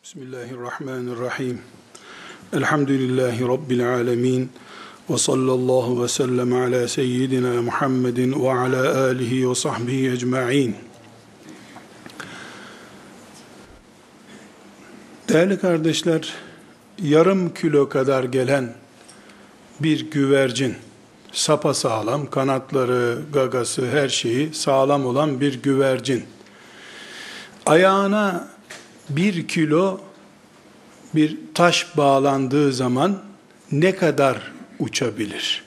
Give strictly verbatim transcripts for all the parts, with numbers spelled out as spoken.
Bismillahirrahmanirrahim. Elhamdülillahi Rabbil alemin. Ve sallallahu ve sellem ala seyyidina Muhammedin ve ala alihi ve sahbihi ecma'in. Değerli kardeşler, yarım kilo kadar gelen bir güvercin, sapasağlam, kanatları, gagası, her şeyi sağlam olan bir güvercin, ayağına bir kilo bir taş bağlandığı zaman ne kadar uçabilir?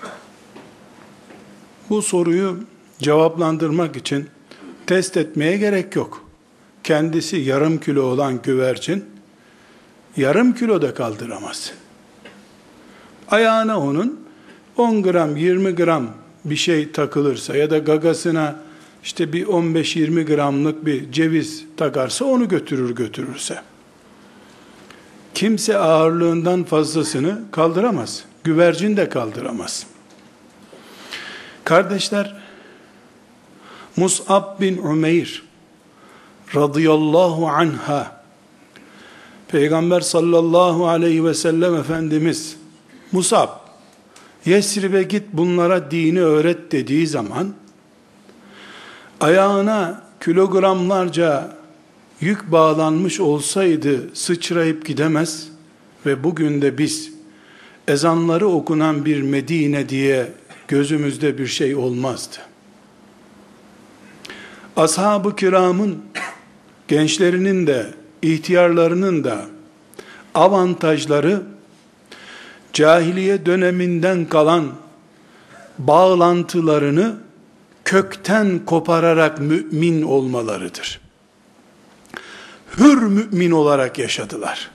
Bu soruyu cevaplandırmak için test etmeye gerek yok. Kendisi yarım kilo olan güvercin, yarım kilo da kaldıramaz. Ayağına onun on gram, yirmi gram bir şey takılırsa ya da gagasına işte bir on beş yirmi gramlık bir ceviz takarsa onu götürür götürürse. Kimse ağırlığından fazlasını kaldıramaz. Güvercin de kaldıramaz. Kardeşler, Mus'ab bin Umeyr radıyallahu anha, Peygamber sallallahu aleyhi ve sellem Efendimiz, Mus'ab, Yesrib'e git bunlara dini öğret dediği zaman, ayağına kilogramlarca yük bağlanmış olsaydı sıçrayıp gidemez ve bugün de biz ezanları okunan bir Medine diye gözümüzde bir şey olmazdı. Ashab-ı kiramın, gençlerinin de ihtiyarlarının da avantajları cahiliye döneminden kalan bağlantılarını kökten kopararak mümin olmalarıdır. Hür mümin olarak yaşadılar.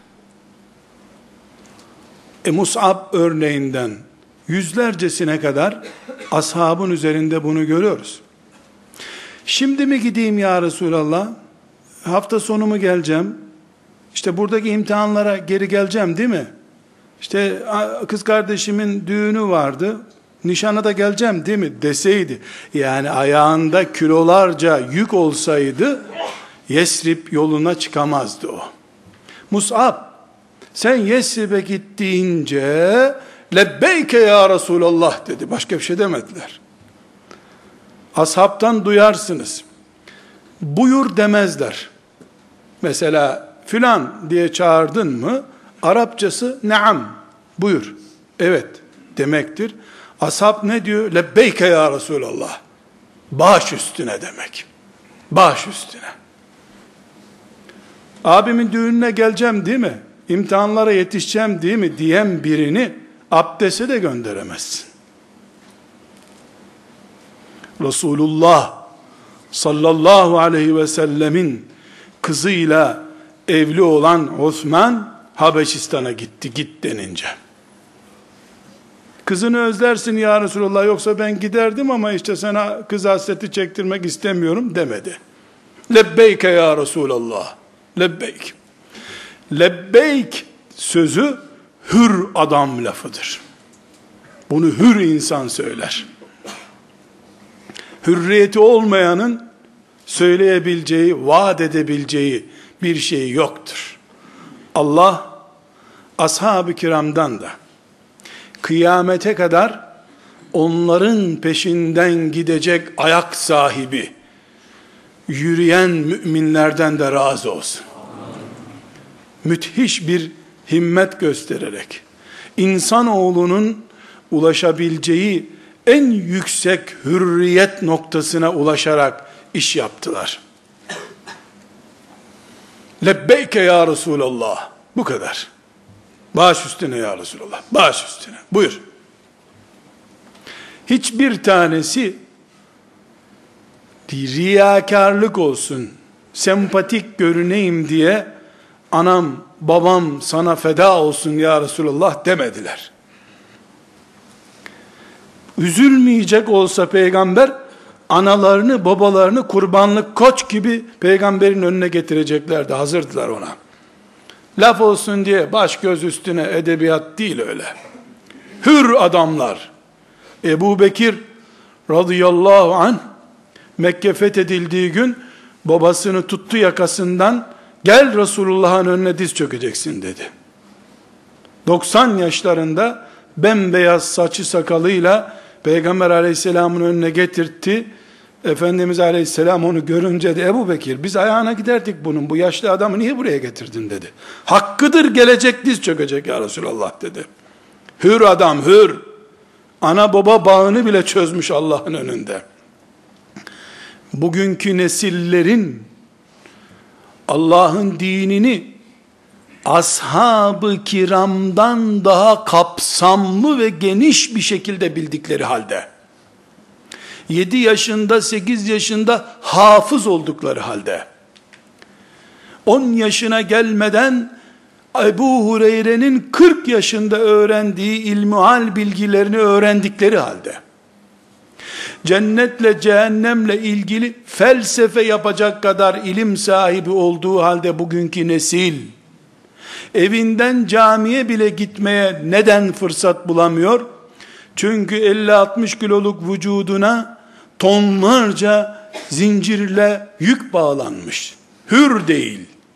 E Mus'ab örneğinden yüzlercesine kadar ashabın üzerinde bunu görüyoruz. Şimdi mi gideyim ya Resulallah? Hafta sonu mu geleceğim? İşte buradaki imtihanlara geri geleceğim değil mi? İşte kız kardeşimin düğünü vardı, nişana da geleceğim değil mi deseydi, yani ayağında kilolarca yük olsaydı Yesrib yoluna çıkamazdı o. Mus'ab, sen Yesrib'e gittiğince lebbeyke ya Resulallah dedi, başka bir şey demediler. Ashabtan duyarsınız, buyur demezler. Mesela filan diye çağırdın mı, Arapçası naam, buyur, evet demektir. Ashab ne diyor? Lebbeyke ya Resulallah. Baş üstüne demek. Baş üstüne. Abimin düğününe geleceğim değil mi? İmtihanlara yetişeceğim değil mi? Diyen birini abdeste de gönderemezsin. Resulullah sallallahu aleyhi ve sellemin kızıyla evli olan Osman Habeşistan'a gitti, git denince. Kızını özlersin ya Resulallah, yoksa ben giderdim ama işte sana kız hasreti çektirmek istemiyorum demedi. Lebbeyke ya Resulallah. Lebbeyk. Lebbeyk sözü hür adam lafıdır. Bunu hür insan söyler. Hürriyeti olmayanın söyleyebileceği, vaat edebileceği bir şey yoktur. Allah ashab-ı kiramdan da kıyamete kadar onların peşinden gidecek ayak sahibi, yürüyen müminlerden de razı olsun. Müthiş bir himmet göstererek, insanoğlunun ulaşabileceği en yüksek hürriyet noktasına ulaşarak iş yaptılar. Lebbeyke ya Resulallah. Bu kadar. Baş üstüne ya Resulallah. Baş üstüne. Buyur. Hiçbir tanesi riyakarlık olsun, sempatik görüneyim diye anam babam sana feda olsun ya Resulallah demediler. Üzülmeyecek olsa peygamber, analarını babalarını kurbanlık koç gibi peygamberin önüne getireceklerdi. Hazırdılar ona. Laf olsun diye baş göz üstüne edebiyat değil öyle. Hür adamlar. Ebu Bekir radıyallahu anh Mekke fethedildiği gün babasını tuttu yakasından, Gel Resulullah'ın önüne diz çökeceksin dedi. doksan yaşlarında bembeyaz saçı sakalıyla Peygamber aleyhisselamın önüne getirtti. Efendimiz aleyhisselam onu görünce de Ebu Bekir, biz ayağına giderdik bunun, bu yaşlı adamı niye buraya getirdin dedi. Hakkıdır, gelecek diz çökecek ya Resulallah dedi. Hür adam, hür. Ana baba bağını bile çözmüş Allah'ın önünde. Bugünkü nesillerin Allah'ın dinini ashab-ı kiramdan daha kapsamlı ve geniş bir şekilde bildikleri halde, yedi yaşında, sekiz yaşında hafız oldukları halde, on yaşına gelmeden Ebu Hureyre'nin kırk yaşında öğrendiği ilmihal bilgilerini öğrendikleri halde, cennetle cehennemle ilgili felsefe yapacak kadar ilim sahibi olduğu halde bugünkü nesil, evinden camiye bile gitmeye neden fırsat bulamıyor? Çünkü elli altmış kiloluk vücuduna tonlarca zincirle yük bağlanmış. Hür değil.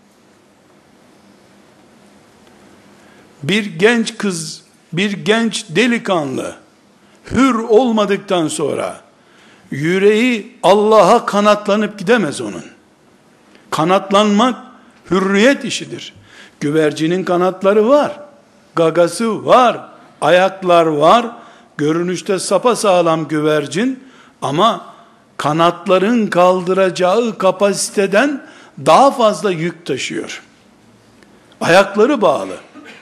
Bir genç kız, bir genç delikanlı hür olmadıktan sonra yüreği Allah'a kanatlanıp gidemez onun. Kanatlanmak hürriyet işidir. Güvercinin kanatları var, gagası var, ayaklar var, görünüşte sapasağlam güvercin, ama kanatların kaldıracağı kapasiteden daha fazla yük taşıyor. Ayakları bağlı.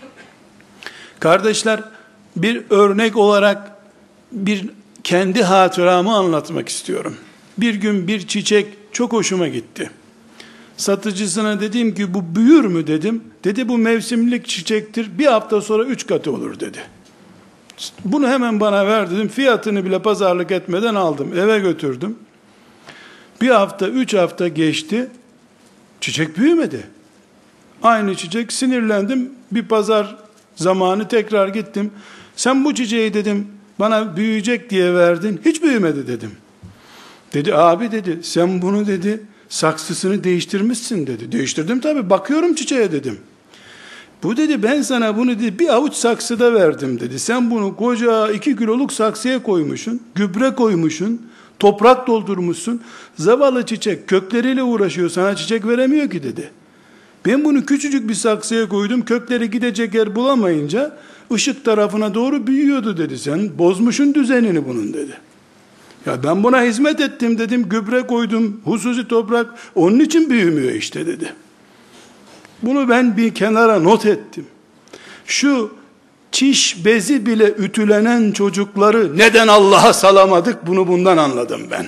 Kardeşler, bir örnek olarak bir kendi hatıramı anlatmak istiyorum. Bir gün bir çiçek çok hoşuma gitti. Satıcısına dedim ki bu büyür mü dedim. Dedi bu mevsimlik çiçektir, bir hafta sonra üç katı olur dedi. Bunu hemen bana ver dedim. Fiyatını bile pazarlık etmeden aldım. Eve götürdüm. Bir hafta, üç hafta geçti. Çiçek büyümedi. Aynı çiçek, sinirlendim. Bir pazar zamanı tekrar gittim. Sen bu çiçeği dedim bana büyüyecek diye verdin. Hiç büyümedi dedim. Dedi abi dedi sen bunu dedi saksısını değiştirmişsin dedi. Değiştirdim tabii, bakıyorum çiçeğe dedim. Bu dedi ben sana bunu dedi bir avuç saksıda verdim dedi. Sen bunu koca iki kiloluk saksıya koymuşsun. Gübre koymuşsun. Toprak doldurmuşsun. Zavallı çiçek kökleriyle uğraşıyor, sana çiçek veremiyor ki dedi. Ben bunu küçücük bir saksıya koydum. Kökleri gidecek yer bulamayınca ışık tarafına doğru büyüyordu dedi. Sen bozmuşsun düzenini bunun dedi. Ya ben buna hizmet ettim dedim. Gübre koydum. Hususi toprak. Onun için büyümüyor işte dedi. Bunu ben bir kenara not ettim. Şu çiş bezi bile ütülenen çocukları neden Allah'a salamadık, bunu bundan anladım ben.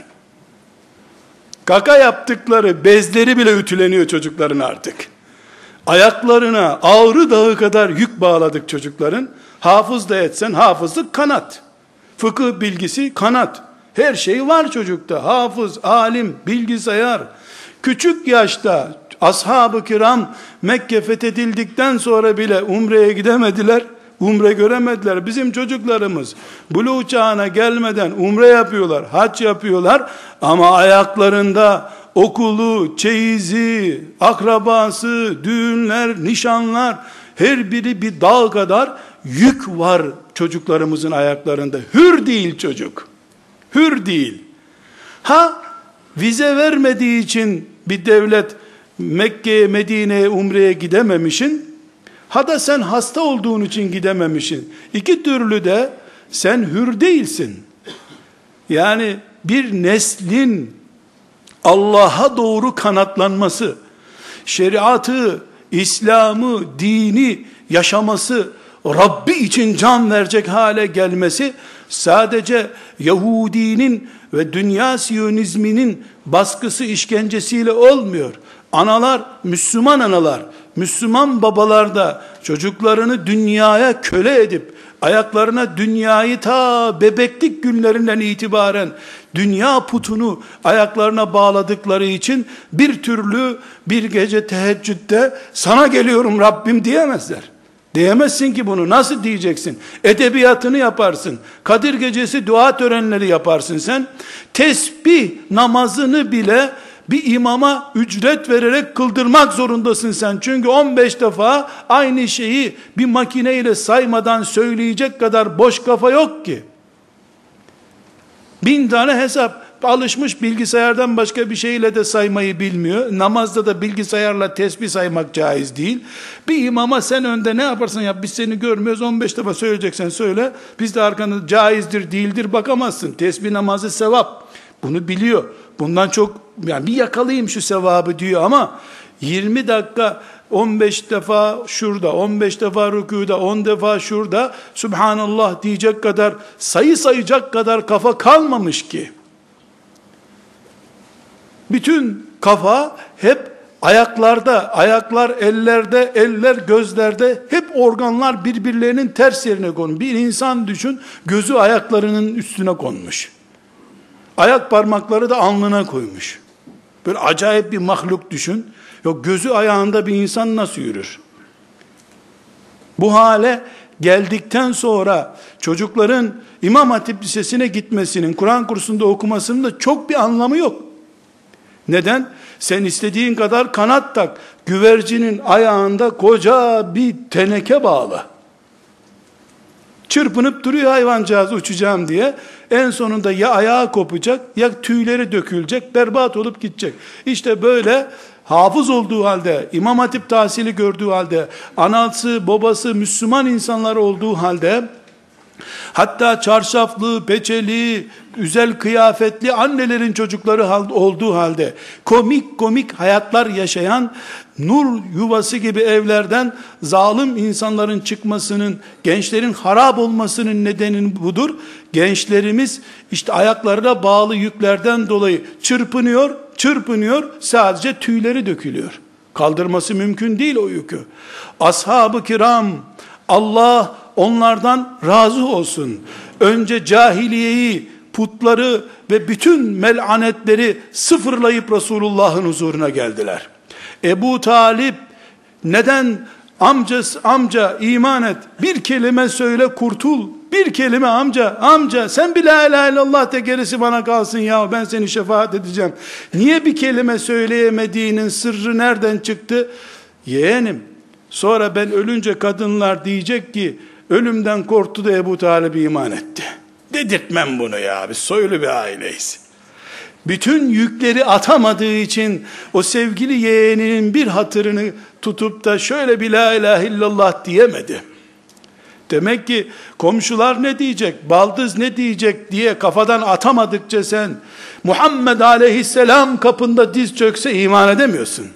Kaka yaptıkları bezleri bile ütüleniyor çocukların artık. Ayaklarına Ağrı Dağı kadar yük bağladık çocukların. Hafız da etsen hafızlık kanat. Fıkıh bilgisi kanat. Her şey var çocukta. Hafız, alim, bilgisayar. Küçük yaşta ashab-ı kiram Mekke fethedildikten sonra bile umreye gidemediler. Umre göremediler. Bizim çocuklarımız buluğ çağına gelmeden umre yapıyorlar, hac yapıyorlar ama ayaklarında okulu, çeyizi, akrabası, düğünler, nişanlar, her biri bir dağ kadar yük var çocuklarımızın ayaklarında. Hür değil çocuk. Hür değil. Ha vize vermediği için bir devlet Mekke'ye, Medine'ye, umreye gidememişsin. Ha da sen hasta olduğun için gidememişsin. İki türlü de sen hür değilsin. Yani bir neslin Allah'a doğru kanatlanması, şeriatı, İslam'ı, dini yaşaması, Rabbi için can verecek hale gelmesi sadece Yahudinin ve dünya Siyonizminin baskısı, işkencesiyle olmuyor. Analar, Müslüman analar, Müslüman babalar da çocuklarını dünyaya köle edip ayaklarına dünyayı ta bebeklik günlerinden itibaren dünya putunu ayaklarına bağladıkları için bir türlü bir gece teheccüde sana geliyorum Rabbim diyemezler. Diyemezsin ki bunu. Nasıl diyeceksin? Edebiyatını yaparsın. Kadir gecesi dua törenleri yaparsın sen. Tesbih namazını bile Bir imama ücret vererek kıldırmak zorundasın sen. Çünkü on beş defa aynı şeyi bir makineyle saymadan söyleyecek kadar boş kafa yok ki. Bin tane hesap. Alışmış, bilgisayardan başka bir şeyle de saymayı bilmiyor. Namazda da bilgisayarla tesbih saymak caiz değil. Bir imama sen önde ne yaparsan yap, biz seni görmüyoruz, on beş defa söyleyeceksen söyle. Biz de arkanda caizdir değildir bakamazsın. Tesbih namazı sevap. Bunu biliyor. Bundan çok, yani bir yakalayayım şu sevabı diyor ama yirmi dakika on beş defa şurada, on beş defa rükûda, on defa şurada Subhanallah diyecek kadar, sayı sayacak kadar kafa kalmamış ki. Bütün kafa hep ayaklarda, ayaklar ellerde, eller gözlerde, hep organlar birbirlerinin ters yerine konmuş. Bir insan düşün, gözü ayaklarının üstüne konmuş. Ayak parmakları da alnına koymuş. Böyle acayip bir mahluk düşün. Yok, gözü ayağında bir insan nasıl yürür? Bu hale geldikten sonra çocukların İmam Hatip Lisesi'ne gitmesinin, Kur'an kursunda okumasının da çok bir anlamı yok. Neden? Sen istediğin kadar kanat tak. Güvercinin ayağında koca bir teneke bağlı. Çırpınıp duruyor hayvancağız uçacağım diye. En sonunda ya ayağı kopacak, ya tüyleri dökülecek, berbat olup gidecek. İşte böyle hafız olduğu halde, İmam Hatip tahsili gördüğü halde, anası, babası Müslüman insanlar olduğu halde, hatta çarşaflı, peçeli, güzel kıyafetli annelerin çocukları olduğu halde, komik komik hayatlar yaşayan, nur yuvası gibi evlerden zalim insanların çıkmasının, gençlerin harap olmasının nedeni budur. Gençlerimiz işte ayaklarına bağlı yüklerden dolayı çırpınıyor, çırpınıyor, sadece tüyleri dökülüyor. Kaldırması mümkün değil o yükü. Ashab-ı kiram, Allah onlardan razı olsun, önce cahiliyeyi, putları ve bütün melanetleri sıfırlayıp Resulullah'ın huzuruna geldiler. Ebu Talip neden amcası, amca iman et, bir kelime söyle kurtul, bir kelime amca, amca sen bir la ilahe illallah de, gerisi bana kalsın ya, ben seni şefaat edeceğim. Niye bir kelime söyleyemediğinin sırrı nereden çıktı? Yeğenim, sonra ben ölünce kadınlar diyecek ki, ölümden korktu da Ebu Talib iman etti. Dedirtmem bunu ya, biz soylu bir aileyiz. Bütün yükleri atamadığı için o sevgili yeğeninin bir hatırını tutup da şöyle bir la ilahe illallah diyemedi. Demek ki komşular ne diyecek, baldız ne diyecek diye kafadan atamadıkça sen Muhammed aleyhisselam kapında diz çökse iman edemiyorsun.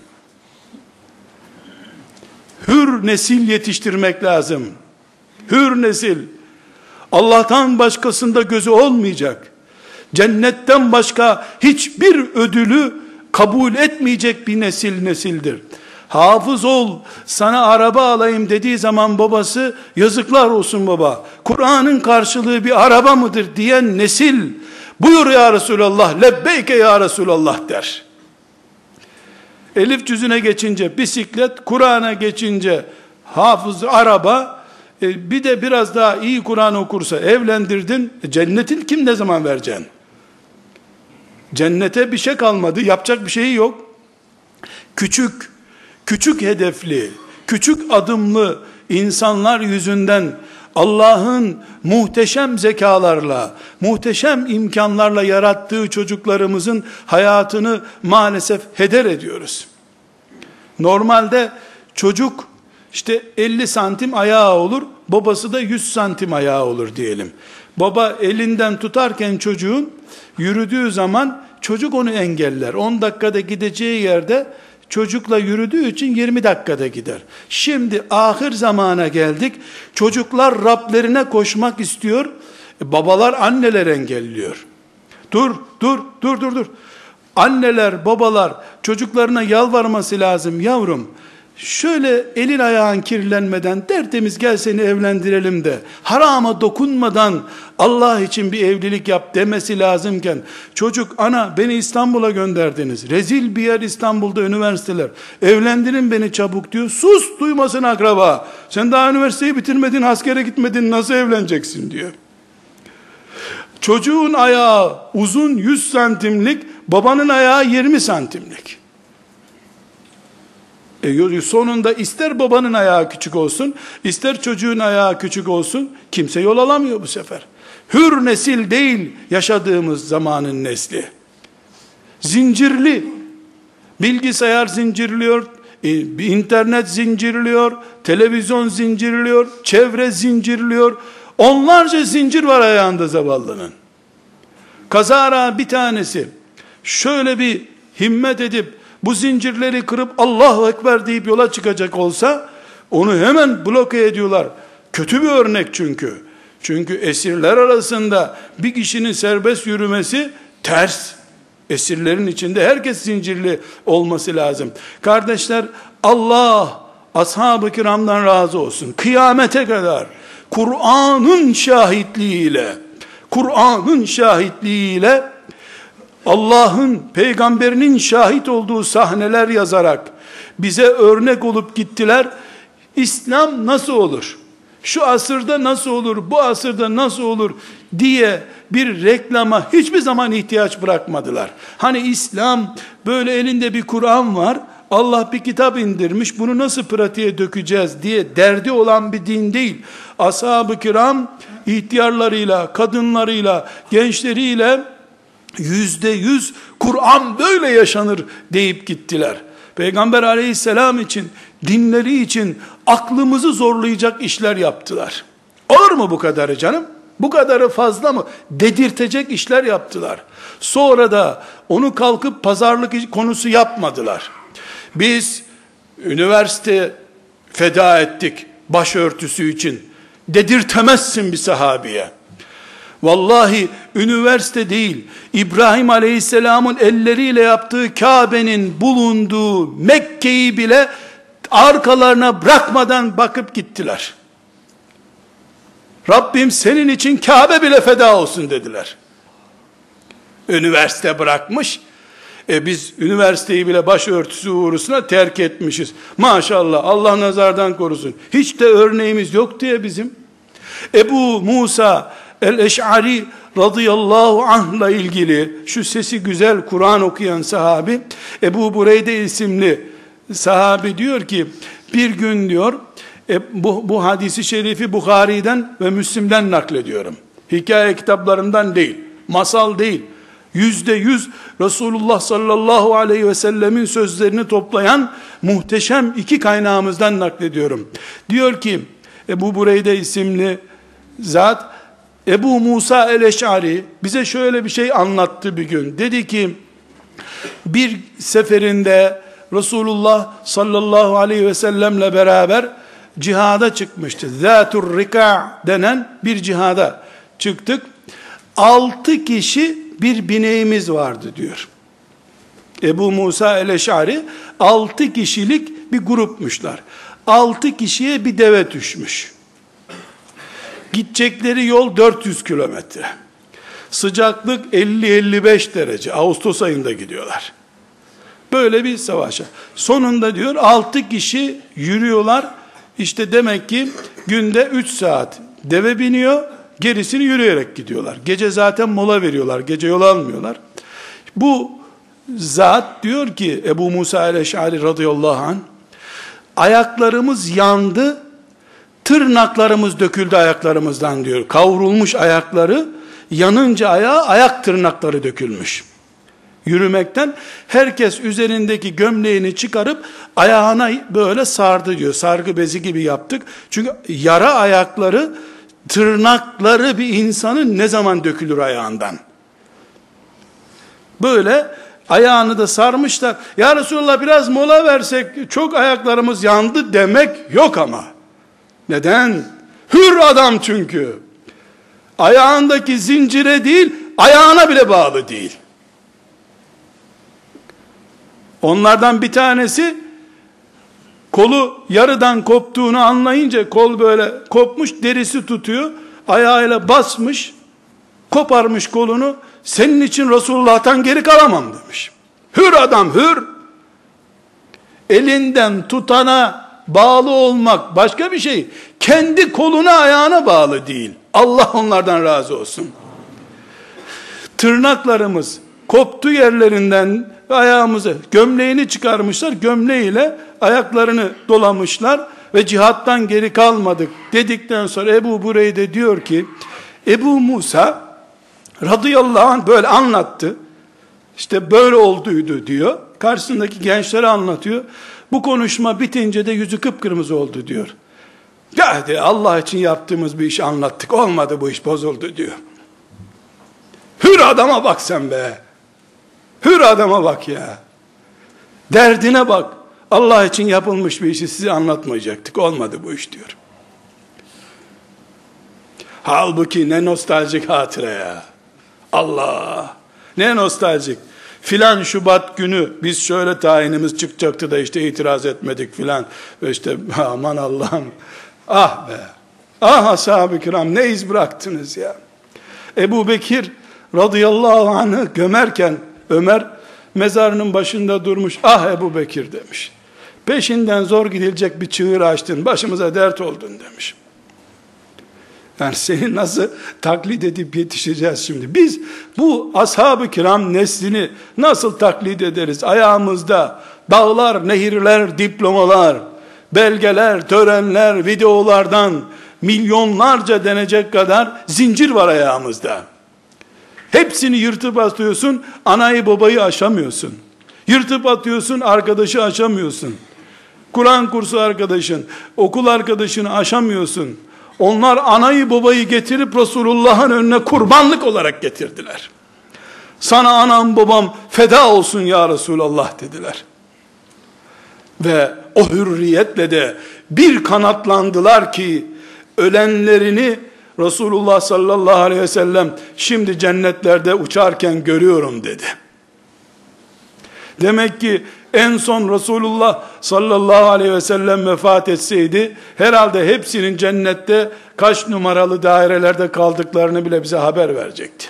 Hür nesil yetiştirmek lazım. Hür nesil. Allah'tan başkasında gözü olmayacak. Cennetten başka hiçbir ödülü kabul etmeyecek bir nesil nesildir. Hafız ol, sana araba alayım dediği zaman babası, yazıklar olsun baba, Kur'an'ın karşılığı bir araba mıdır diyen nesil, buyur ya Resulallah, lebbeyke ya Resulallah der. Elif cüzüne geçince bisiklet, Kur'an'a geçince hafız araba, e, bir de biraz daha iyi Kur'an okursa evlendirdin, e, cennetin kim ne zaman vereceksin? Cennete bir şey kalmadı, yapacak bir şey yok. Küçük, küçük hedefli, küçük adımlı insanlar yüzünden Allah'ın muhteşem zekalarla, muhteşem imkanlarla yarattığı çocuklarımızın hayatını maalesef heder ediyoruz. Normalde çocuk işte elli santim ayağı olur, babası da yüz santim ayağı olur diyelim. Baba elinden tutarken çocuğun yürüdüğü zaman çocuk onu engeller. on dakikada gideceği yerde çocukla yürüdüğü için yirmi dakikada gider. Şimdi ahir zamana geldik. Çocuklar Rablerine koşmak istiyor. E, babalar anneler engelliyor. Dur, dur, dur, dur, dur. Anneler, babalar çocuklarına yalvarması lazım. Yavrum, şöyle elin ayağın kirlenmeden tertemiz gel seni evlendirelim de harama dokunmadan Allah için bir evlilik yap demesi lazımken çocuk, ana beni İstanbul'a gönderdiniz, rezil bir yer İstanbul'da üniversiteler, evlendirin beni çabuk diyor. Sus, duymasın akraba, sen daha üniversiteyi bitirmedin, askere gitmedin, nasıl evleneceksin diyor. Çocuğun ayağı uzun yüz santimlik, babanın ayağı yirmi santimlik. E sonunda ister babanın ayağı küçük olsun, ister çocuğun ayağı küçük olsun, kimse yol alamıyor bu sefer. Hür nesil değil yaşadığımız zamanın nesli. Zincirli. Bilgisayar zincirliyor, internet zincirliyor, televizyon zincirliyor, çevre zincirliyor. Onlarca zincir var ayağında zavallının. Kazara bir tanesi şöyle bir himmet edip bu zincirleri kırıp Allahu Ekber deyip yola çıkacak olsa onu hemen bloke ediyorlar. Kötü bir örnek çünkü. Çünkü esirler arasında bir kişinin serbest yürümesi ters. Esirlerin içinde herkes zincirli olması lazım. Kardeşler, Allah ashab-ı kiramdan razı olsun. Kıyamete kadar Kur'an'ın şahitliğiyle Kur'an'ın şahitliğiyle Allah'ın, peygamberinin şahit olduğu sahneler yazarak bize örnek olup gittiler. İslam nasıl olur? Şu asırda nasıl olur? Bu asırda nasıl olur? Diye bir reklama hiçbir zaman ihtiyaç bırakmadılar. Hani İslam böyle elinde bir Kur'an var. Allah bir kitap indirmiş. Bunu nasıl pratiğe dökeceğiz diye derdi olan bir din değil. Ashab-ı kiram ihtiyarlarıyla, kadınlarıyla, gençleriyle yüzde yüz Kur'an böyle yaşanır deyip gittiler. Peygamber aleyhisselam için, dinleri için aklımızı zorlayacak işler yaptılar. Olur mu bu kadarı canım? Bu kadarı fazla mı? Dedirtecek işler yaptılar. Sonra da onu kalkıp pazarlık konusu yapmadılar. Biz üniversite feda ettik başörtüsü için. Dedirtemezsin bir sahabiye. Vallahi üniversite değil, İbrahim Aleyhisselam'ın elleriyle yaptığı Kabe'nin bulunduğu Mekke'yi bile arkalarına bırakmadan bakıp gittiler. Rabbim senin için Kabe bile feda olsun dediler. Üniversite bırakmış, e biz üniversiteyi bile başörtüsü uğrusuna terk etmişiz. Maşallah, Allah nazardan korusun. Hiç de örneğimiz yok diye bizim. Ebu Musa el-Eş'ari radıyallahu anh'la ilgili şu sesi güzel Kur'an okuyan sahabi Ebu Bureyde isimli sahabi diyor ki bir gün diyor e, bu, bu hadisi şerifi Bukhari'den ve Müslim'den naklediyorum. Hikaye kitaplarından değil, masal değil. Yüzde yüz Resulullah sallallahu aleyhi ve sellemin sözlerini toplayan muhteşem iki kaynağımızdan naklediyorum. Diyor ki Ebu Bureyde isimli zat, Ebu Musa el-Eş'ari bize şöyle bir şey anlattı bir gün. Dedi ki bir seferinde Resulullah sallallahu aleyhi ve sellemle beraber cihada çıkmıştı. Zâtur Rika denen bir cihada çıktık. Altı kişi bir bineğimiz vardı diyor. Ebu Musa el-Eş'ari altı kişilik bir grupmuşlar. Altı kişiye bir deve düşmüş. Gidecekleri yol dört yüz kilometre. Sıcaklık elli elli beş derece. Ağustos ayında gidiyorlar. Böyle bir savaşa. Sonunda diyor altı kişi yürüyorlar. İşte demek ki günde üç saat deve biniyor. Gerisini yürüyerek gidiyorlar. Gece zaten mola veriyorlar. Gece yol almıyorlar. Bu zat diyor ki Ebu Musa el-Eş'ari radıyallahu anh, ayaklarımız yandı, tırnaklarımız döküldü ayaklarımızdan diyor. Kavrulmuş ayakları, yanınca ayağı ayak tırnakları dökülmüş. Yürümekten herkes üzerindeki gömleğini çıkarıp ayağına böyle sardı diyor. Sargı bezi gibi yaptık. Çünkü yara ayakları, tırnakları bir insanın ne zaman dökülür ayağından? Böyle ayağını da sarmışlar. Ya Resulallah biraz mola versek, çok ayaklarımız yandı demek yok ama. Neden? Hür adam çünkü. Ayağındaki zincire değil, ayağına bile bağlı değil. Onlardan bir tanesi kolu yarıdan koptuğunu anlayınca, kol böyle kopmuş, derisi tutuyor, ayağıyla basmış, koparmış kolunu, senin için Resulullah'tan geri kalamam demiş. Hür adam, hür. Elinden tutana bağlı olmak başka bir şey. Kendi koluna ayağına bağlı değil. Allah onlardan razı olsun. Tırnaklarımız koptu yerlerinden ve ayağımızı, gömleğini çıkarmışlar, gömleğiyle ayaklarını dolamışlar ve cihattan geri kalmadık dedikten sonra Ebu Bureyde diyor ki, Ebu Musa radıyallahu anh böyle anlattı. İşte böyle olduydu diyor. Karşısındaki gençlere anlatıyor. Bu konuşma bitince de yüzü kıpkırmızı oldu diyor. Ya de Allah için yaptığımız bir işi anlattık. Olmadı, bu iş bozuldu diyor. Hür adama bak sen be. Hür adama bak ya. Derdine bak. Allah için yapılmış bir işi size anlatmayacaktık. Olmadı bu iş diyor. Halbuki ne nostaljik hatıra ya. Allah. Ne nostaljik. Filan Şubat günü biz şöyle tayinimiz çıkacaktı da işte itiraz etmedik filan. Ve işte aman Allah'ım. Ah be. Ah ashab-ı kiram, ne iz bıraktınız ya. Ebu Bekir radıyallahu anh'ı gömerken Ömer mezarının başında durmuş. Ah Ebu Bekir demiş. Peşinden zor gidilecek bir çığır açtın. Başımıza dert oldun demiş. Yani seni nasıl taklit edip yetişeceğiz şimdi? Biz bu ashab-ı kiram neslini nasıl taklit ederiz? Ayağımızda dağlar, nehirler, diplomalar, belgeler, törenler, videolardan milyonlarca denecek kadar zincir var ayağımızda. Hepsini yırtıp atıyorsun, anayı babayı aşamıyorsun. Yırtıp atıyorsun, arkadaşı aşamıyorsun. Kur'an kursu arkadaşın, okul arkadaşını aşamıyorsun. Onlar anayı babayı getirip Resulullah'ın önüne kurbanlık olarak getirdiler. Sana anam babam feda olsun ya Resulallah dediler. Ve o hürriyetle de bir kanatlandılar ki ölenlerini Resulullah sallallahu aleyhi ve sellem şimdi cennetlerde uçarken görüyorum dedi. Demek ki en son Resulullah sallallahu aleyhi ve sellem vefat etseydi herhalde hepsinin cennette kaç numaralı dairelerde kaldıklarını bile bize haber verecekti.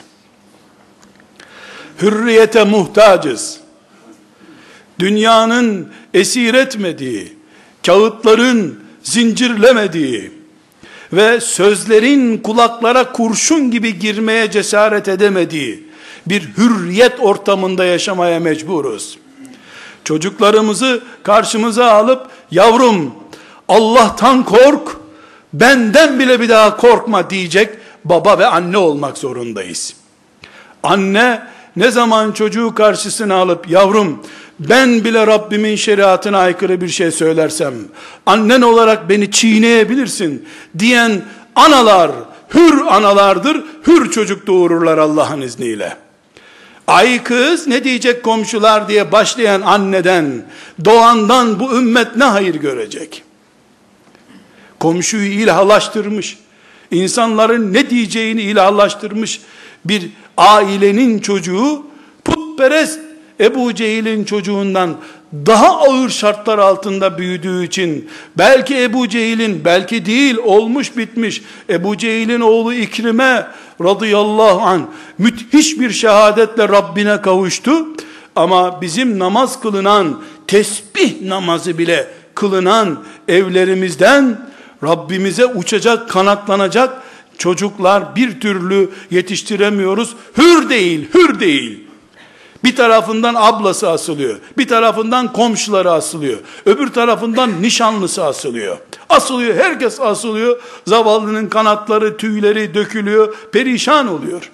Hürriyete muhtacız. Dünyanın esir etmediği, kağıtların zincirlemediği ve sözlerin kulaklara kurşun gibi girmeye cesaret edemediği bir hürriyet ortamında yaşamaya mecburuz. Çocuklarımızı karşımıza alıp yavrum Allah'tan kork, benden bile bir daha korkma diyecek baba ve anne olmak zorundayız. Anne ne zaman çocuğu karşısına alıp yavrum ben bile Rabbimin şeriatına aykırı bir şey söylersem annen olarak beni çiğneyebilirsin diyen analar hür analardır, hür çocuk doğururlar Allah'ın izniyle. Ay kız ne diyecek komşular diye başlayan anneden, doğandan bu ümmet ne hayır görecek? Komşuyu ilahlaştırmış, insanların ne diyeceğini ilahlaştırmış bir ailenin çocuğu, putperest Ebu Cehil'in çocuğundan daha ağır şartlar altında büyüdüğü için, belki Ebu Cehil'in, belki değil, olmuş bitmiş, Ebu Cehil'in oğlu İkrime radıyallahu anh, müthiş bir şehadetle Rabbine kavuştu, ama bizim namaz kılınan, tesbih namazı bile kılınan evlerimizden, Rabbimize uçacak, kanatlanacak çocuklar bir türlü yetiştiremiyoruz. Hür değil, hür değil. Bir tarafından ablası asılıyor, bir tarafından komşuları asılıyor, öbür tarafından nişanlısı asılıyor. Asılıyor, herkes asılıyor. Zavallının kanatları, tüyleri dökülüyor, perişan oluyor.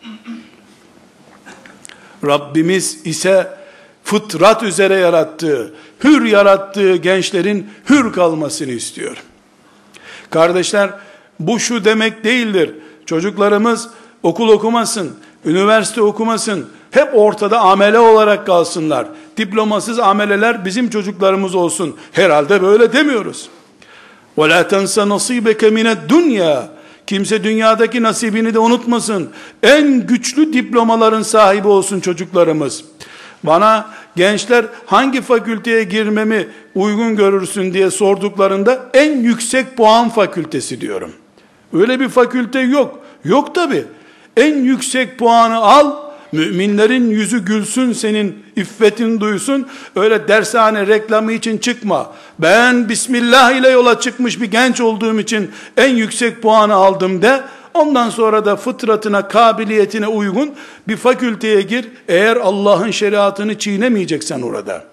Rabbimiz ise fıtrat üzere yarattığı, hür yarattığı gençlerin hür kalmasını istiyor. Kardeşler, bu şu demek değildir. Çocuklarımız okul okumasın, üniversite okumasın, hep ortada amele olarak kalsınlar. Diplomasız ameleler bizim çocuklarımız olsun. Herhalde böyle demiyoruz. وَلَا تَنْسَ نَصِيبَكَ مِنَ الدُّنْيَا. Kimse dünyadaki nasibini de unutmasın. En güçlü diplomaların sahibi olsun çocuklarımız. Bana gençler hangi fakülteye girmemi uygun görürsün diye sorduklarında en yüksek puan fakültesi diyorum. Öyle bir fakülte yok. Yok tabi. En yüksek puanı al, müminlerin yüzü gülsün, senin iffetin duysun. Öyle dershane reklamı için çıkma. Ben Bismillah ile yola çıkmış bir genç olduğum için en yüksek puanı aldım de. Ondan sonra da fıtratına, kabiliyetine uygun bir fakülteye gir. Eğer Allah'ın şeriatını çiğnemeyeceksen orada.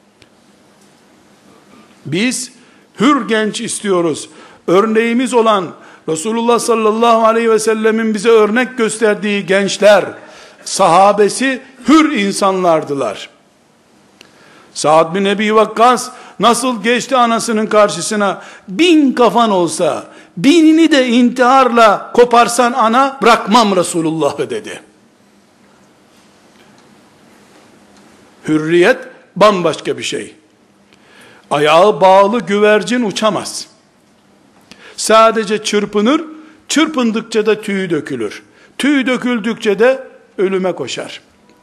Biz hür genç istiyoruz. Örneğimiz olan Resulullah sallallahu aleyhi ve sellemin bize örnek gösterdiği gençler, sahabesi hür insanlardılar. Sa'd bin Ebi Vakkas nasıl geçti anasının karşısına? Bin kafan olsa, binini de intiharla koparsan ana, bırakmam Resulullah'ı dedi. Hürriyet bambaşka bir şey. Ayağı bağlı güvercin uçamaz. Sadece çırpınır, çırpındıkça da tüy dökülür. Tüy döküldükçe de ölüme koşar.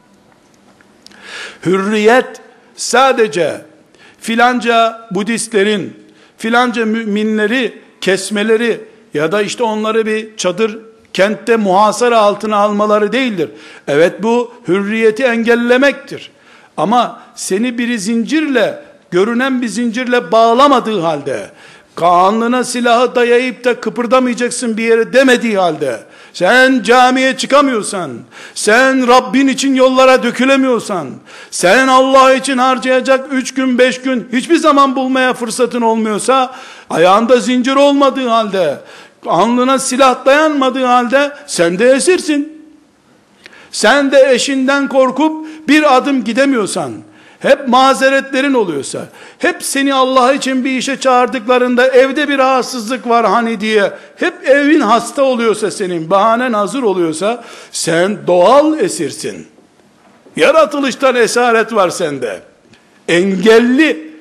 Hürriyet sadece filanca Budistlerin, filanca müminleri kesmeleri ya da işte onları bir çadır kentte muhasara altına almaları değildir. Evet, bu hürriyeti engellemektir. Ama seni bir zincirle, görünen bir zincirle bağlamadığı halde, alnına silahı dayayıp da kıpırdamayacaksın bir yere demediği halde, sen camiye çıkamıyorsan, sen Rabbin için yollara dökülemiyorsan, sen Allah için harcayacak üç gün beş gün hiçbir zaman bulmaya fırsatın olmuyorsa, ayağında zincir olmadığı halde, alnına silah dayanmadığı halde sen de esirsin. Sen de eşinden korkup bir adım gidemiyorsan, hep mazeretlerin oluyorsa, hep seni Allah için bir işe çağırdıklarında evde bir rahatsızlık var hani diye, hep evin hasta oluyorsa, senin bahanen hazır oluyorsa, sen doğal esirsin. Yaratılıştan esaret var sende. Engelli.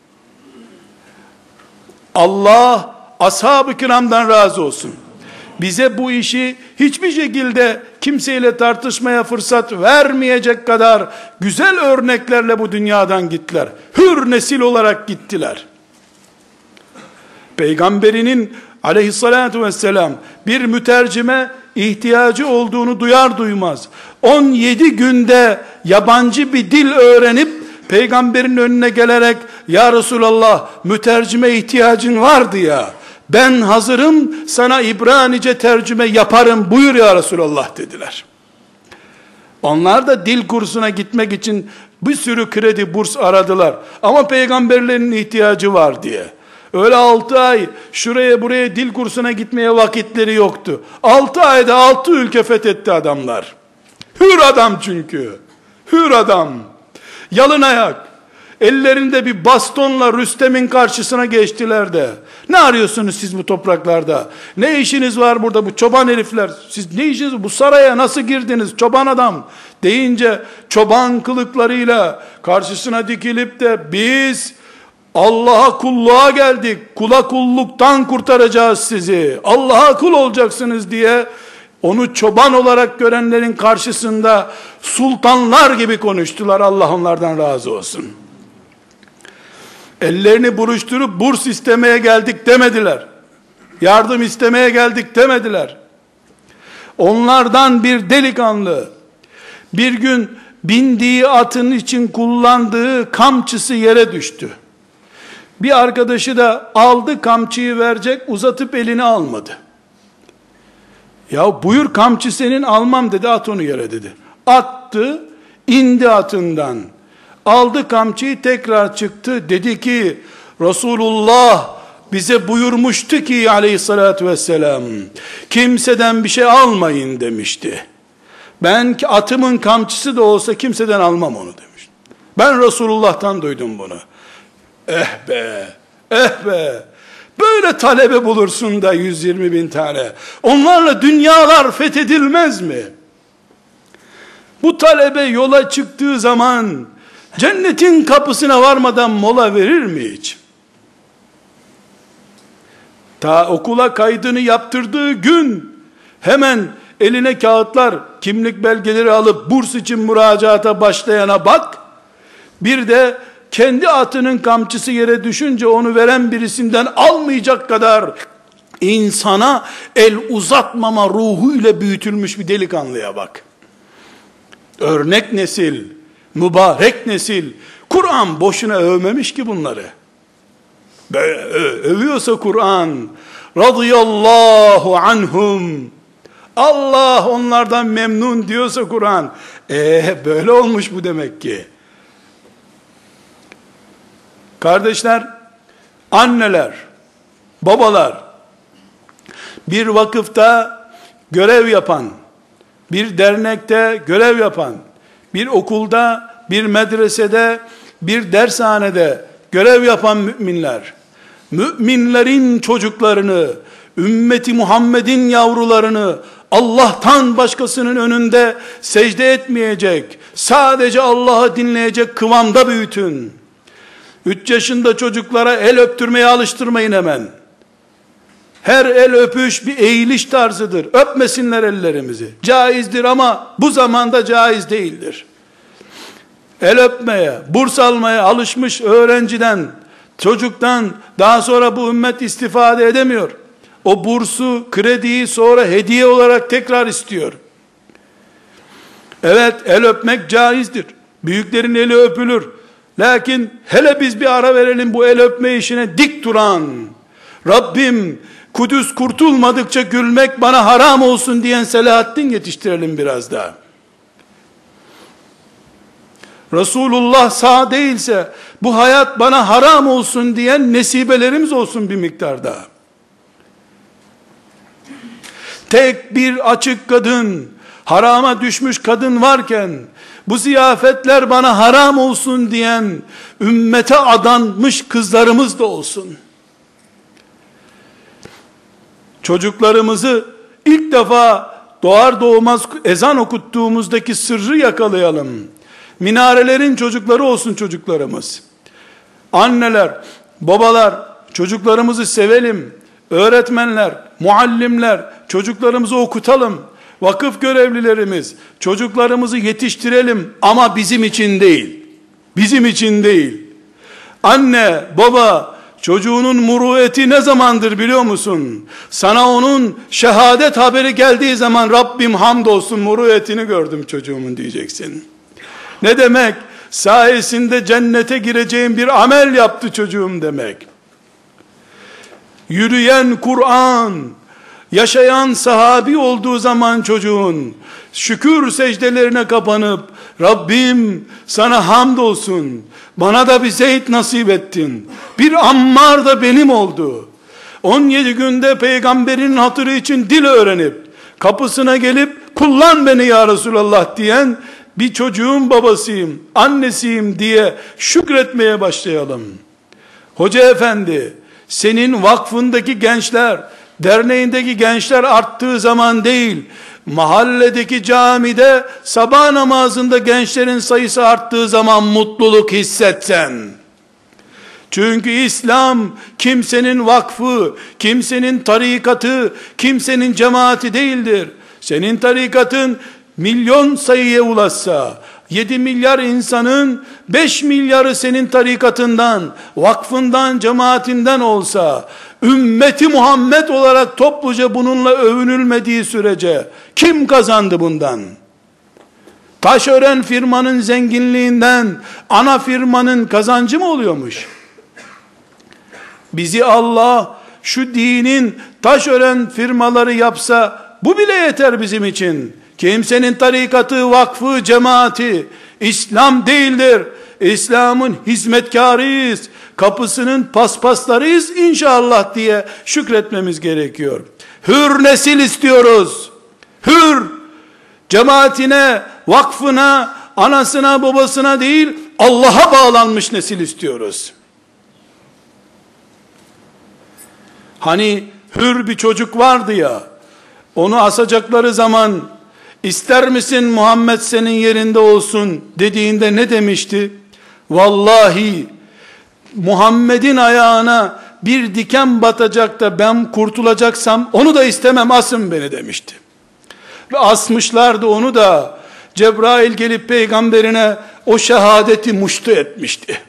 Allah ashab-ı kiramdan razı olsun. Bize bu işi hiçbir şekilde kimseyle tartışmaya fırsat vermeyecek kadar güzel örneklerle bu dünyadan gittiler. Hür nesil olarak gittiler. Peygamberinin aleyhissalatu vesselam bir mütercime ihtiyacı olduğunu duyar duymaz on yedi günde yabancı bir dil öğrenip peygamberin önüne gelerek, ya Resulallah, mütercime ihtiyacın vardı ya, ben hazırım, sana İbranice tercüme yaparım, buyur ya Resulallah dediler. Onlar da dil kursuna gitmek için bir sürü kredi, burs aradılar. Ama peygamberlerin ihtiyacı var diye. Öyle altı ay şuraya buraya dil kursuna gitmeye vakitleri yoktu. Altı ayda altı ülke fethetti adamlar. Hür adam çünkü. Hür adam. Yalın ayak. Ellerinde bir bastonla Rüstem'in karşısına geçtiler de, ne arıyorsunuz siz bu topraklarda? Ne işiniz var burada, bu çoban herifler? Siz ne işiniz var? Bu saraya nasıl girdiniz çoban adam? Deyince çoban kılıklarıyla karşısına dikilip de, biz Allah'a kulluğa geldik, kula kulluktan kurtaracağız sizi, Allah'a kul olacaksınız diye onu çoban olarak görenlerin karşısında sultanlar gibi konuştular. Allah onlardan razı olsun. Ellerini buruşturup burs istemeye geldik demediler. Yardım istemeye geldik demediler. Onlardan bir delikanlı bir gün bindiği atın için kullandığı kamçısı yere düştü. Bir arkadaşı da aldı kamçıyı verecek, uzatıp elini almadı. Ya buyur, kamçı senin, almam dedi, at onu yere dedi. Attı, indi atından. Aldı kamçıyı, tekrar çıktı. Dedi ki, Resulullah bize buyurmuştu ki aleyhissalatü vesselam, kimseden bir şey almayın demişti. Ben ki atımın kamçısı da olsa kimseden almam onu demiş. Ben Resulullah'tan duydum bunu. Eh be, eh be. Böyle talebe bulursun da yüz yirmi bin tane. Onlarla dünyalar fethedilmez mi? Bu talebe yola çıktığı zaman cennetin kapısına varmadan mola verir mi hiç? Ta okula kaydını yaptırdığı gün hemen eline kağıtlar, kimlik belgeleri alıp burs için müracaata başlayana bak. Bir de kendi atının kamçısı yere düşünce onu veren birisinden almayacak kadar insana el uzatmama ruhuyla büyütülmüş bir delikanlıya bak. Örnek nesil, mübarek nesil. Kur'an boşuna övmemiş ki bunları. Övüyorsa Kur'an, radıyallahu anhum, Allah onlardan memnun diyorsa Kur'an, ee, böyle olmuş bu demek ki. Kardeşler, anneler, babalar, bir vakıfta görev yapan, bir dernekte görev yapan, bir okulda, bir medresede, bir dershanede görev yapan müminler, müminlerin çocuklarını, ümmeti Muhammed'in yavrularını Allah'tan başkasının önünde secde etmeyecek, sadece Allah'ı dinleyecek kıvamda büyütün. Üç yaşında çocuklara el öptürmeye alıştırmayın hemen. Her el öpüş bir eğiliş tarzıdır. Öpmesinler ellerimizi. Caizdir ama bu zamanda caiz değildir. El öpmeye, burs almaya alışmış öğrenciden, çocuktan daha sonra bu ümmet istifade edemiyor. O bursu, krediyi sonra hediye olarak tekrar istiyor. Evet, el öpmek caizdir. Büyüklerin eli öpülür. Lakin hele biz bir ara verelim bu el öpme işine dik duran, Rabbim Kudüs kurtulmadıkça gülmek bana haram olsun diyen Selahaddin yetiştirelim biraz daha. Resulullah sağ değilse bu hayat bana haram olsun diyen nesibelerimiz olsun bir miktar daha. Tek bir açık kadın, harama düşmüş kadın varken bu ziyafetler bana haram olsun diyen ümmete adanmış kızlarımız da olsun. Çocuklarımızı ilk defa doğar doğmaz ezan okuttuğumuzdaki sırrı yakalayalım. Minarelerin çocukları olsun çocuklarımız. Anneler, babalar, çocuklarımızı sevelim. Öğretmenler, muallimler, çocuklarımızı okutalım. Vakıf görevlilerimiz, çocuklarımızı yetiştirelim ama bizim için değil. Bizim için değil. Anne, baba, çocuğunun murueti ne zamandır biliyor musun? Sana onun şehadet haberi geldiği zaman Rabbim hamdolsun muruetini gördüm çocuğumun diyeceksin. Ne demek? Sayesinde cennete gireceğim bir amel yaptı çocuğum demek. Yürüyen Kur'an, yaşayan sahabi olduğu zaman çocuğun, şükür secdelerine kapanıp, Rabbim sana hamdolsun, bana da bir Zeyd nasip ettin, bir Ammar da benim oldu. on yedi günde peygamberin hatırı için dil öğrenip, kapısına gelip, kullan beni ya Resulallah diyen, bir çocuğun babasıyım, annesiyim diye şükretmeye başlayalım. Hoca efendi, senin vakfındaki gençler, derneğindeki gençler arttığı zaman değil, mahalledeki camide sabah namazında gençlerin sayısı arttığı zaman mutluluk hissetsen. Çünkü İslam kimsenin vakfı, kimsenin tarikatı, kimsenin cemaati değildir. Senin tarikatın milyon sayıya ulaşsa, yedi milyar insanın beş milyarı senin tarikatından, vakfından, cemaatinden olsa, ümmeti Muhammed olarak topluca bununla övünülmediği sürece kim kazandı bundan? Taşören firmanın zenginliğinden ana firmanın kazancı mı oluyormuş? Bizi Allah şu dinin taşören firmaları yapsa bu bile yeter bizim için. Kimsenin tarikatı, vakfı, cemaati İslam değildir. İslam'ın hizmetkarıyız, kapısının paspaslarıyız inşallah diye şükretmemiz gerekiyor. Hür nesil istiyoruz. Hür, cemaatine, vakfına, anasına, babasına değil, Allah'a bağlanmış nesil istiyoruz. Hani hür bir çocuk vardı ya, onu asacakları zaman, İster misin Muhammed senin yerinde olsun dediğinde ne demişti? Vallahi Muhammed'in ayağına bir diken batacak da ben kurtulacaksam onu da istemem, asın beni demişti. Ve asmışlardı onu da. Cebrail gelip peygamberine o şehadeti muştu etmişti.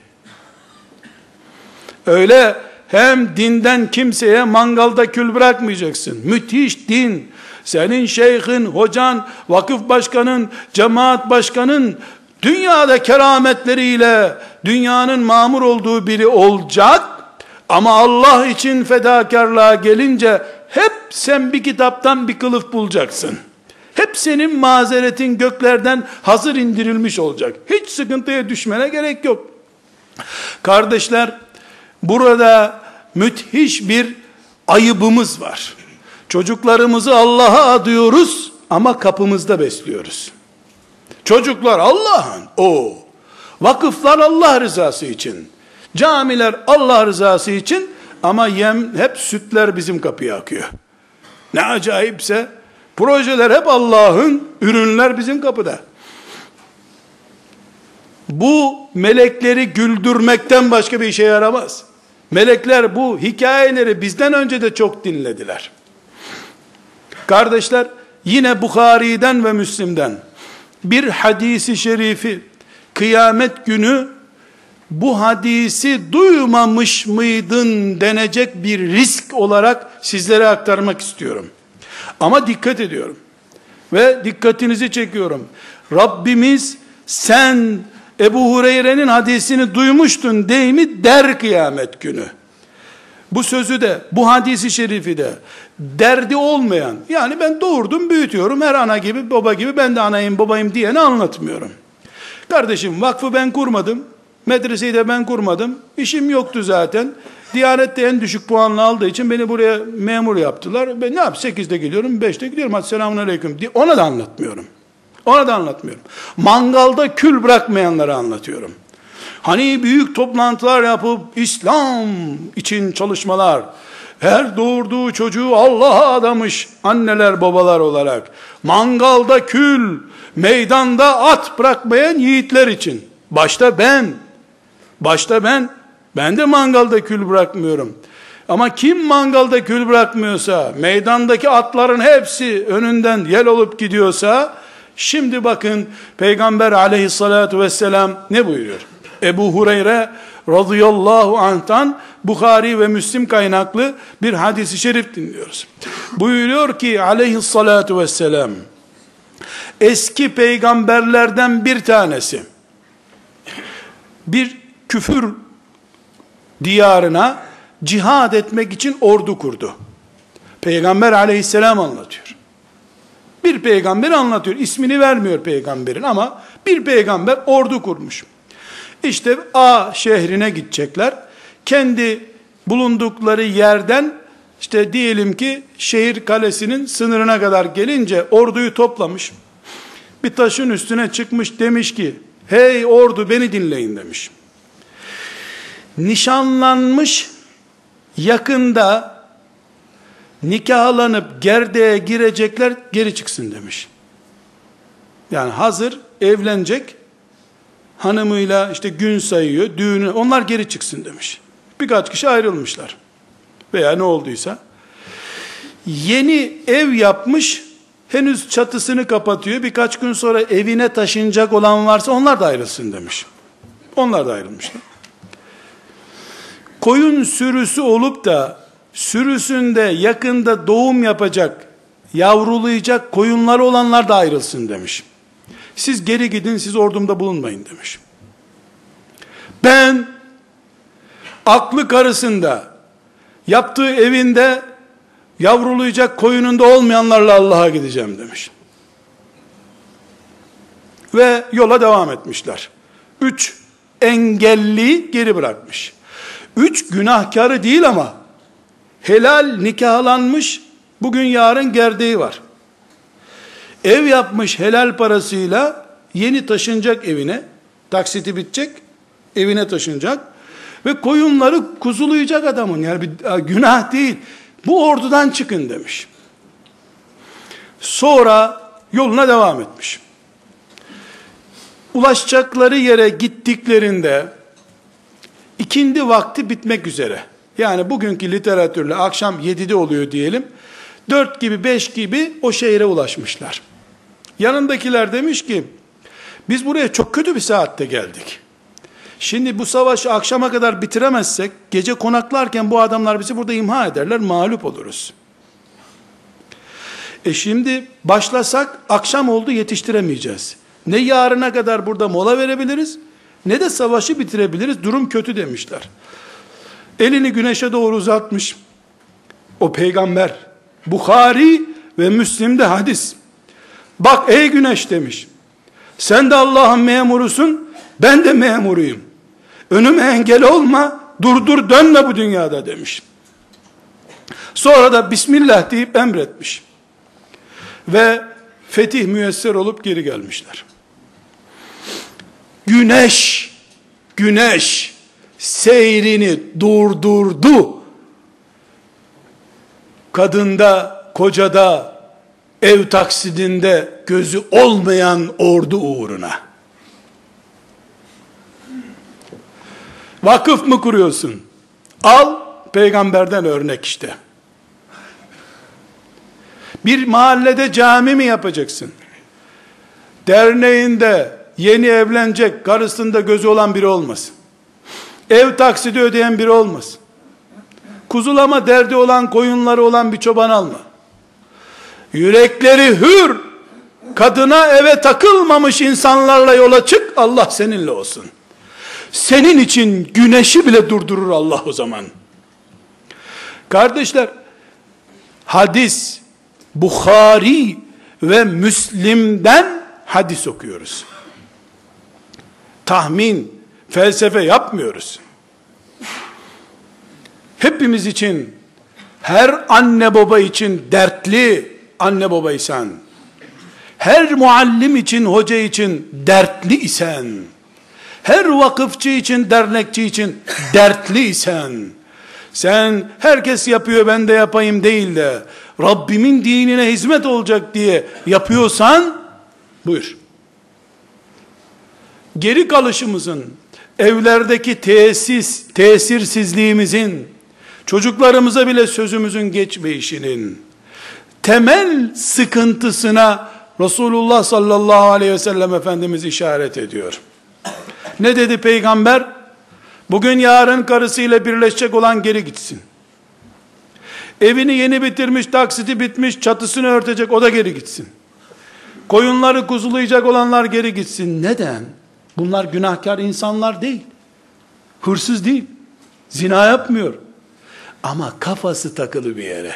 Öyle hem dinden kimseye mangalda kül bırakmayacaksın. Müthiş din. Senin şeyhin, hocan, vakıf başkanın, cemaat başkanın dünyada kerametleriyle dünyanın mamur olduğu biri olacak ama Allah için fedakarlığa gelince hep sen bir kitaptan bir kılıf bulacaksın. Hep senin mazeretin göklerden hazır indirilmiş olacak. Hiç sıkıntıya düşmene gerek yok. Kardeşler, burada müthiş bir ayıbımız var. Çocuklarımızı Allah'a adıyoruz ama kapımızda besliyoruz. Çocuklar Allah'ın, o. Vakıflar Allah rızası için. Camiler Allah rızası için ama yem hep sütler bizim kapıya akıyor. Ne acayipse projeler hep Allah'ın, ürünler bizim kapıda. Bu melekleri güldürmekten başka bir işe yaramaz. Melekler bu hikayeleri bizden önce de çok dinlediler. Kardeşler, yine Bukhari'den ve Müslim'den bir hadisi şerifi, kıyamet günü bu hadisi duymamış mıydın denecek bir risk olarak sizlere aktarmak istiyorum. Ama dikkat ediyorum ve dikkatinizi çekiyorum. Rabbimiz sen Ebu Hureyre'nin hadisini duymuştun değil mi der kıyamet günü. Bu sözü de, bu hadisi şerifi de derdi olmayan, yani ben doğurdum büyütüyorum, her ana gibi baba gibi ben de anayım babayım diyeni anlatmıyorum. Kardeşim, vakfı ben kurmadım, medreseyi de ben kurmadım, işim yoktu zaten. Diyanette en düşük puanla aldığı için beni buraya memur yaptılar. Ben ne yap? sekizde geliyorum, beşte gidiyorum. Hadi selamun aleyküm diye. Ona da anlatmıyorum. Ona da anlatmıyorum. Mangalda kül bırakmayanları anlatıyorum. Hani büyük toplantılar yapıp İslam için çalışmalar, her doğurduğu çocuğu Allah'a adamış anneler babalar olarak, mangalda kül, meydanda at bırakmayan yiğitler için. Başta ben, başta ben, ben de mangalda kül bırakmıyorum. Ama kim mangalda kül bırakmıyorsa, meydandaki atların hepsi önünden yel olup gidiyorsa, şimdi bakın Peygamber aleyhissalatu vesselam ne buyuruyor? Ebu Hureyre radıyallahu anh'tan Bukhari ve Müslim kaynaklı bir hadis-i şerif dinliyoruz. Buyuruyor ki aleyhissalatu vesselam, eski peygamberlerden bir tanesi bir küfür diyarına cihad etmek için ordu kurdu. Peygamber aleyhisselam anlatıyor. Bir peygamber anlatıyor. İsmini vermiyor peygamberin ama bir peygamber ordu kurmuş. İşte A şehrine gidecekler. Kendi bulundukları yerden işte diyelim ki şehir kalesinin sınırına kadar gelince orduyu toplamış. Bir taşın üstüne çıkmış, demiş ki hey ordu beni dinleyin demiş. Nişanlanmış, yakında nikahlanıp gerdeğe girecekler, geri çıksın demiş. Yani hazır evlenecek, hanımıyla işte gün sayıyor, düğünü, onlar geri çıksın demiş. Birkaç kişi ayrılmışlar. Veya ne olduysa. Yeni ev yapmış, henüz çatısını kapatıyor. Birkaç gün sonra evine taşınacak olan varsa onlar da ayrılsın demiş. Onlar da ayrılmışlar. Koyun sürüsü olup da sürüsünde yakında doğum yapacak, yavrulayacak koyunları olanlar da ayrılsın demiş. Siz geri gidin, siz ordumda bulunmayın demiş. Ben aklı karısında, yaptığı evinde, yavrulayacak koyununda olmayanlarla Allah'a gideceğim demiş. Ve yola devam etmişler. Üç engelli geri bırakmış. Üç günahkarı değil ama helal nikahlanmış, bugün yarın gerdeği var. Ev yapmış helal parasıyla, yeni taşınacak evine, taksiti bitecek, evine taşınacak ve koyunları kuzulayacak adamın, yani bir günah değil. Bu ordudan çıkın demiş. Sonra yoluna devam etmiş. Ulaşacakları yere gittiklerinde ikindi vakti bitmek üzere. Yani bugünkü literatürle akşam yedide oluyor diyelim. Dört gibi beş gibi o şehre ulaşmışlar. Yanındakiler demiş ki biz buraya çok kötü bir saatte geldik. Şimdi bu savaşı akşama kadar bitiremezsek gece konaklarken bu adamlar bizi burada imha ederler, mağlup oluruz. E şimdi başlasak akşam oldu, yetiştiremeyeceğiz. Ne yarına kadar burada mola verebiliriz ne de savaşı bitirebiliriz. Durum kötü demişler. Elini güneşe doğru uzatmış o peygamber Bukhari ve Müslim'de hadis. Bak ey güneş demiş, sen de Allah'ın memurusun, ben de memuruyum. Önüme engel olma, durdur dönme bu dünyada demiş. Sonra da Bismillah deyip emretmiş. Ve fetih müyesser olup geri gelmişler. Güneş, güneş seyrini durdurdu. Kadında, kocada, ev taksidinde gözü olmayan ordu uğruna. Vakıf mı kuruyorsun? Al, peygamberden örnek işte. Bir mahallede cami mi yapacaksın? Derneğinde yeni evlenecek, karısında gözü olan biri olmasın. Ev taksidi ödeyen biri olmasın. Kuzulama derdi olan, koyunları olan bir çoban alma. Yürekleri hür, kadına eve takılmamış insanlarla yola çık, Allah seninle olsun. Senin için güneşi bile durdurur Allah o zaman. Kardeşler, hadis, Bukhari ve Müslim'den hadis okuyoruz. Tahmin, felsefe yapmıyoruz. Hepimiz için, her anne baba için dertli anne babaysan, her muallim için, hoca için dertli isen, her vakıfçı için, dernekçi için dertli isen, sen herkes yapıyor ben de yapayım değil de Rabbimin dinine hizmet olacak diye yapıyorsan buyur. Geri kalışımızın, evlerdeki tesis, tesirsizliğimizin, çocuklarımıza bile sözümüzün geçmeyişinin temel sıkıntısına Resulullah sallallahu aleyhi ve sellem Efendimiz işaret ediyor. Ne dedi peygamber? Bugün yarın karısıyla birleşecek olan geri gitsin. Evini yeni bitirmiş, taksiti bitmiş, çatısını örtecek, o da geri gitsin. Koyunları kuzulayacak olanlar geri gitsin. Neden? Bunlar günahkar insanlar değil. Hırsız değil. Zina yapmıyor. Ama kafası takılı bir yere.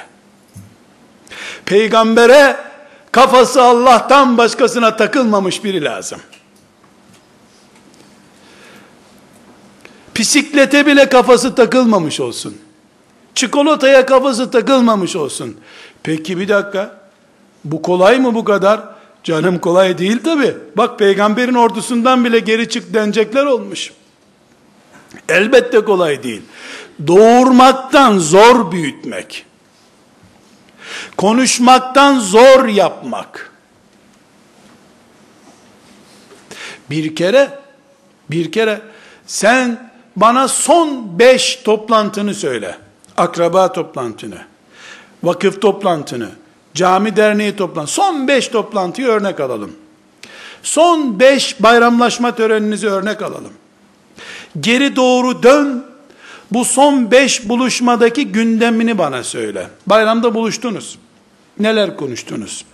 Peygambere kafası Allah'tan başkasına takılmamış biri lazım. Bisiklete bile kafası takılmamış olsun. Çikolataya kafası takılmamış olsun. Peki bir dakika. Bu kolay mı bu kadar? Canım kolay değil tabi. Bak peygamberin ordusundan bile geri çık denecekler olmuş. Elbette kolay değil. Doğurmaktan zor büyütmek. Konuşmaktan zor yapmak. Bir kere, bir kere sen bana son beş toplantını söyle. Akraba toplantını, vakıf toplantını, cami derneği toplantı, son beş toplantıyı örnek alalım. Son beş bayramlaşma töreninizi örnek alalım. Geri doğru dön, bu son beş buluşmadaki gündemini bana söyle. Bayramda buluştunuz. Neler konuştunuz?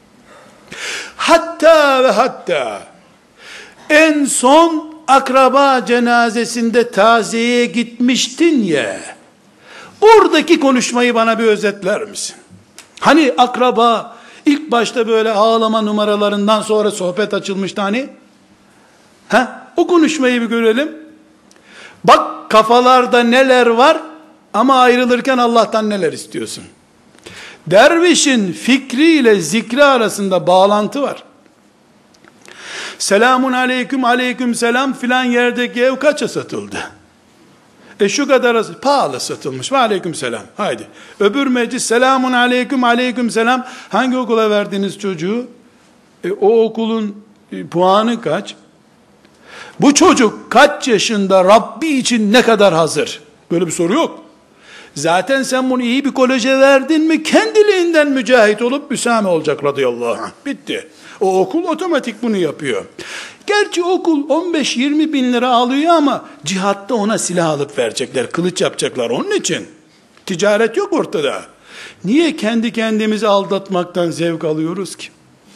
Hatta ve hatta en son akraba cenazesinde taziyeye gitmiştin ya, oradaki konuşmayı bana bir özetler misin? Hani akraba ilk başta böyle ağlama numaralarından sonra sohbet açılmıştı hani? Ha? O konuşmayı bir görelim. Bak kafalarda neler var ama ayrılırken Allah'tan neler istiyorsun? Dervişin fikri ile zikri arasında bağlantı var. Selamun aleyküm aleyküm selam filan yerdeki ev kaça satıldı? E şu kadar pahalı satılmış. Ve aleyküm selam. Haydi. Öbür meclis selamun aleyküm aleyküm selam. Hangi okula verdiniz çocuğu? E, o okulun e, puanı kaç? Bu çocuk kaç yaşında, Rabbi için ne kadar hazır? Böyle bir soru yok. Zaten sen bunu iyi bir koleje verdin mi kendiliğinden mücahit olup Üsame olacak radıyallahu anh. Bitti. O okul otomatik bunu yapıyor. Gerçi okul on beş yirmi bin lira alıyor ama cihatta ona silah alıp verecekler. Kılıç yapacaklar onun için. Ticaret yok ortada. Niye kendi kendimizi aldatmaktan zevk alıyoruz ki?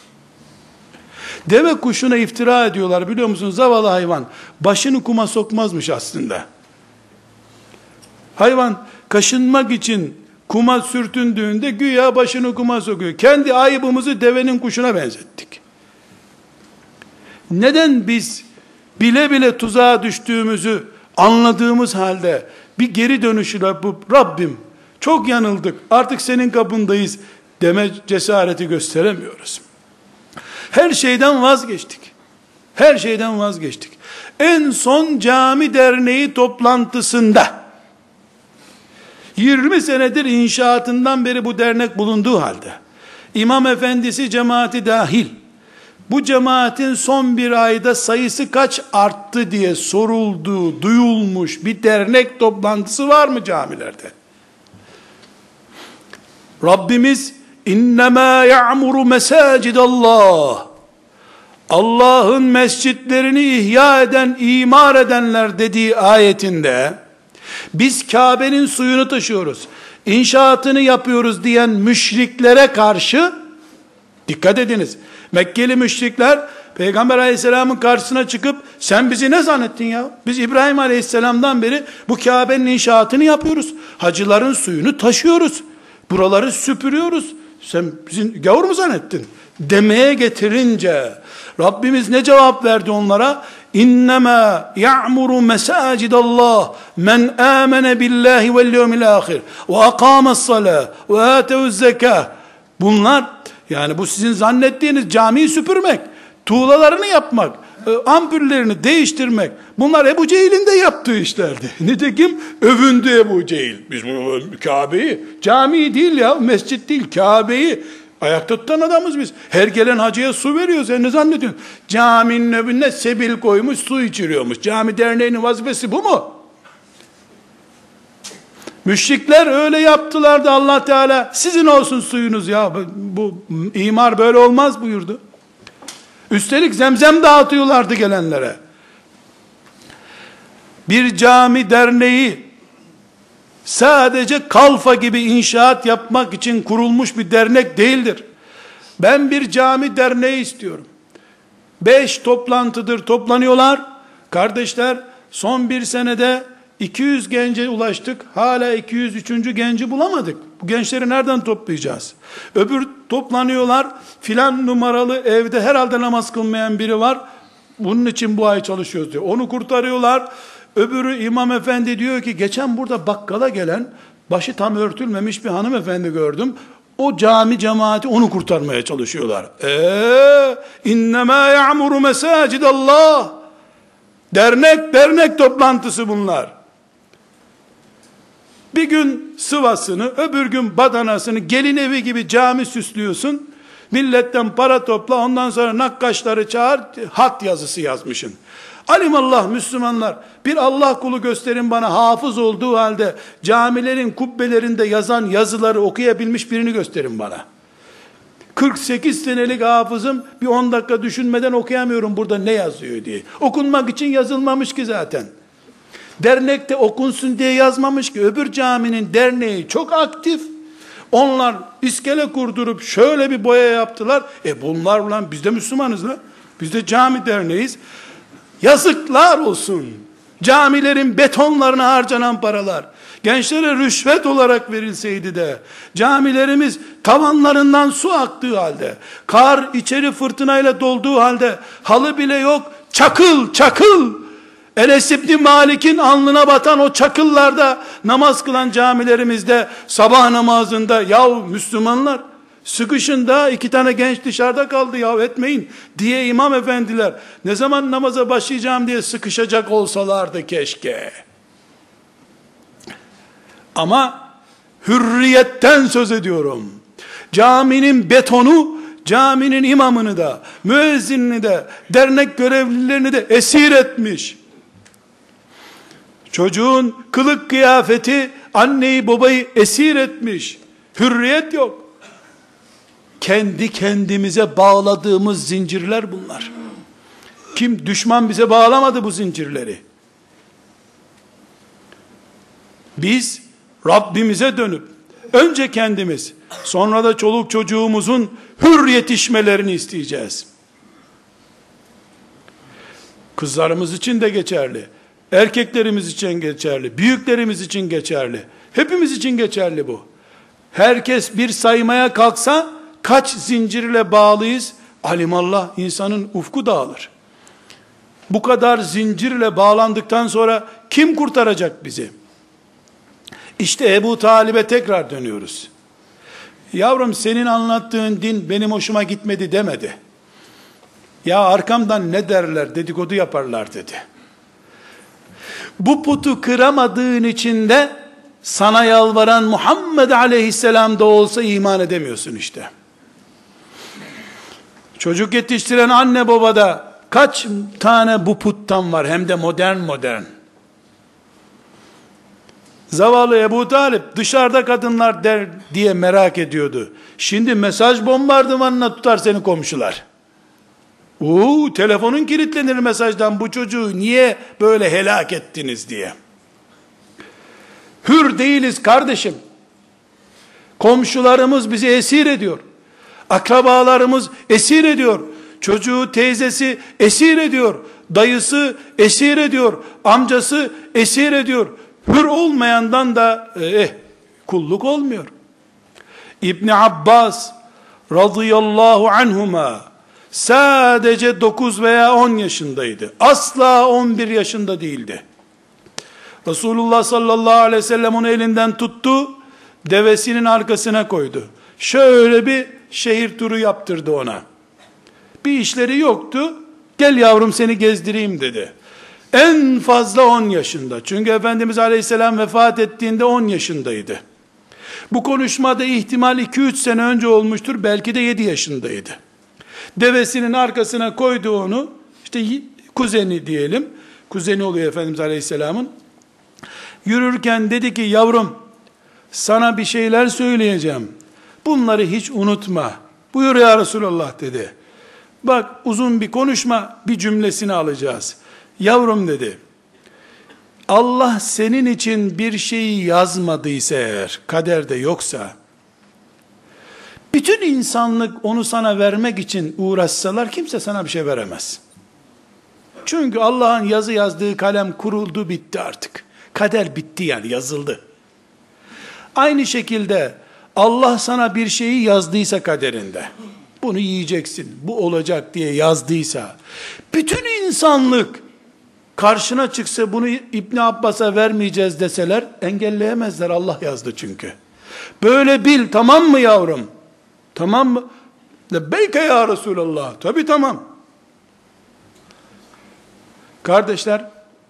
Deve kuşuna iftira ediyorlar biliyor musunuz? Zavallı hayvan başını kuma sokmazmış aslında. Hayvan kaşınmak için kuma sürtündüğünde güya başını kuma sokuyor. Kendi ayıbımızı devenin kuşuna benzettik. Neden biz bile bile tuzağa düştüğümüzü anladığımız halde bir geri dönüşü yapıp Rabbim çok yanıldık, artık senin kapındayız deme cesareti gösteremiyoruz. Her şeyden vazgeçtik. Her şeyden vazgeçtik. En son cami derneği toplantısında yirmi senedir inşaatından beri bu dernek bulunduğu halde imam efendisi cemaati dahil bu cemaatin son bir ayda sayısı kaç arttı diye sorulduğu, duyulmuş bir dernek toplantısı var mı camilerde? Rabbimiz innemâ ya'muru mesâcidallah, Allah'ın mescitlerini ihya eden, imar edenler dediği ayetinde biz Kabe'nin suyunu taşıyoruz, inşaatını yapıyoruz diyen müşriklere karşı dikkat ediniz. Mekkeli müşrikler Peygamber aleyhisselamın karşısına çıkıp sen bizi ne zannettin ya? Biz İbrahim aleyhisselamdan beri bu Kabe'nin inşaatını yapıyoruz. Hacıların suyunu taşıyoruz. Buraları süpürüyoruz. Sen bizi gavur mu zannettin? Demeye getirince Rabbimiz ne cevap verdi onlara? İnnemâ ya'muru mesâcidallah men âmene billahi vel yevmil âhir ve akâme's-salâh ve âtevu'z-zekâh. Bunlar, yani bu sizin zannettiğiniz camiyi süpürmek, tuğlalarını yapmak, ampullerini değiştirmek, bunlar Ebu Cehil'in de yaptığı işlerdi. Nitekim övündü Ebu Cehil. Biz bu Kabe'yi, camiyi değil ya, mescit değil, Kabe'yi ayakta tutan adamız biz. Her gelen hacıya su veriyoruz. Sen ne zannediyorsun? Caminin önüne sebil koymuş, su içiriyormuş. Cami derneğinin vazifesi bu mu? Müşrikler öyle yaptılar da Allah Teala sizin olsun suyunuz ya, bu imar böyle olmaz buyurdu. Üstelik zemzem dağıtıyorlardı gelenlere. Bir cami derneği sadece kalfa gibi inşaat yapmak için kurulmuş bir dernek değildir. Ben bir cami derneği istiyorum. Beş toplantıdır toplanıyorlar. Kardeşler, son bir senede iki yüz gence ulaştık. Hala iki yüz üçüncü genci bulamadık. Bu gençleri nereden toplayacağız? Öbür toplanıyorlar. Filan numaralı evde herhalde namaz kılmayan biri var. Bunun için bu ay çalışıyoruz diyor. Onu kurtarıyorlar. Öbürü imam efendi diyor ki geçen burada bakkala gelen başı tam örtülmemiş bir hanımefendi gördüm. O cami cemaati onu kurtarmaya çalışıyorlar. Eee innemâ ya'muru mesâcidallah. Dernek dernek toplantısı bunlar. Bir gün sıvasını, öbür gün badanasını, gelin evi gibi cami süslüyorsun. Milletten para topla, ondan sonra nakkaşları çağır, hat yazısı yazmışsın. Alimallah Müslümanlar, bir Allah kulu gösterin bana, hafız olduğu halde camilerin kubbelerinde yazan yazıları okuyabilmiş birini gösterin bana. kırk sekiz senelik hafızım, bir on dakika düşünmeden okuyamıyorum burada ne yazıyor diye. Okunmak için yazılmamış ki zaten. Dernekte okunsun diye yazmamış ki. Öbür caminin derneği çok aktif. Onlar iskele kurdurup şöyle bir boya yaptılar. E bunlar lan, biz de Müslümanız lan. Biz de cami derneğiz. Yazıklar olsun. Camilerin betonlarına harcanan paralar gençlere rüşvet olarak verilseydi de, camilerimiz tavanlarından su aktığı halde, kar içeri fırtınayla dolduğu halde, halı bile yok, çakıl çakıl, Enes İbni Malik'in alnına batan o çakıllarda namaz kılan camilerimizde, sabah namazında, yahu Müslümanlar sıkışın da iki tane genç dışarıda kaldı ya etmeyin diye imam efendiler ne zaman namaza başlayacağım diye sıkışacak olsalardı keşke. Ama hürriyetten söz ediyorum. Caminin betonu, caminin imamını da, müezzinini de, dernek görevlilerini de esir etmiş. Çocuğun kılık kıyafeti anneyi babayı esir etmiş. Hürriyet yok. Kendi kendimize bağladığımız zincirler bunlar. Kim? Düşman bize bağlamadı bu zincirleri. Biz Rabbimize dönüp önce kendimiz, sonra da çoluk çocuğumuzun hür yetişmelerini isteyeceğiz. Kızlarımız için de geçerli, erkeklerimiz için geçerli, büyüklerimiz için geçerli, hepimiz için geçerli bu. Herkes bir saymaya kalksa kaç zincirle bağlıyız? Alimallah, insanın ufku dağılır. Bu kadar zincirle bağlandıktan sonra kim kurtaracak bizi? İşte Ebu Talib'e tekrar dönüyoruz. Yavrum, senin anlattığın din benim hoşuma gitmedi demedi. Ya arkamdan ne derler, dedikodu yaparlar dedi. Bu putu kıramadığın için de sana yalvaran Muhammed Aleyhisselam da olsa iman edemiyorsun işte. Çocuk yetiştiren anne babada kaç tane bu puttan var, hem de modern modern. Zavallı Ebu Talip dışarıda kadınlar der diye merak ediyordu. Şimdi mesaj bombardımanına tutar seni komşular. Uuu, telefonun kilitlenir mesajdan, bu çocuğu niye böyle helak ettiniz diye. Hür değiliz kardeşim. Komşularımız bizi esir ediyor. Akrabalarımız esir ediyor. Çocuğu, teyzesi esir ediyor. Dayısı esir ediyor. Amcası esir ediyor. Hür olmayandan da eh, kulluk olmuyor. İbn Abbas radıyallahu anhuma sadece dokuz veya on yaşındaydı. Asla on bir yaşında değildi. Resulullah sallallahu aleyhi ve sellem onu elinden tuttu, devesinin arkasına koydu. Şöyle bir şehir turu yaptırdı ona. Bir işleri yoktu. Gel yavrum seni gezdireyim dedi. En fazla on yaşında. Çünkü Efendimiz Aleyhisselam vefat ettiğinde on yaşındaydı. Bu konuşmada ihtimal iki üç sene önce olmuştur. Belki de yedi yaşındaydı. Devesinin arkasına koydu onu. İşte kuzeni diyelim. Kuzeni oluyor Efendimiz Aleyhisselam'ın. Yürürken dedi ki, yavrum sana bir şeyler söyleyeceğim. Bunları hiç unutma. Buyur ya Resulallah dedi. Bak, uzun bir konuşma, bir cümlesini alacağız. Yavrum dedi, Allah senin için bir şeyi yazmadıysa eğer, kaderde yoksa, bütün insanlık onu sana vermek için uğraşsalar kimse sana bir şey veremez. Çünkü Allah'ın yazı yazdığı kalem kuruldu, bitti artık. Kader bitti, yani yazıldı. Aynı şekilde Allah sana bir şeyi yazdıysa kaderinde, bunu yiyeceksin, bu olacak diye yazdıysa, bütün insanlık karşına çıksa bunu İbn Abbas'a vermeyeceğiz deseler engelleyemezler, Allah yazdı çünkü. Böyle bil, tamam mı yavrum? Tamam mı? Lebbeyke ya Resulallah. Tabi tamam. Kardeşler,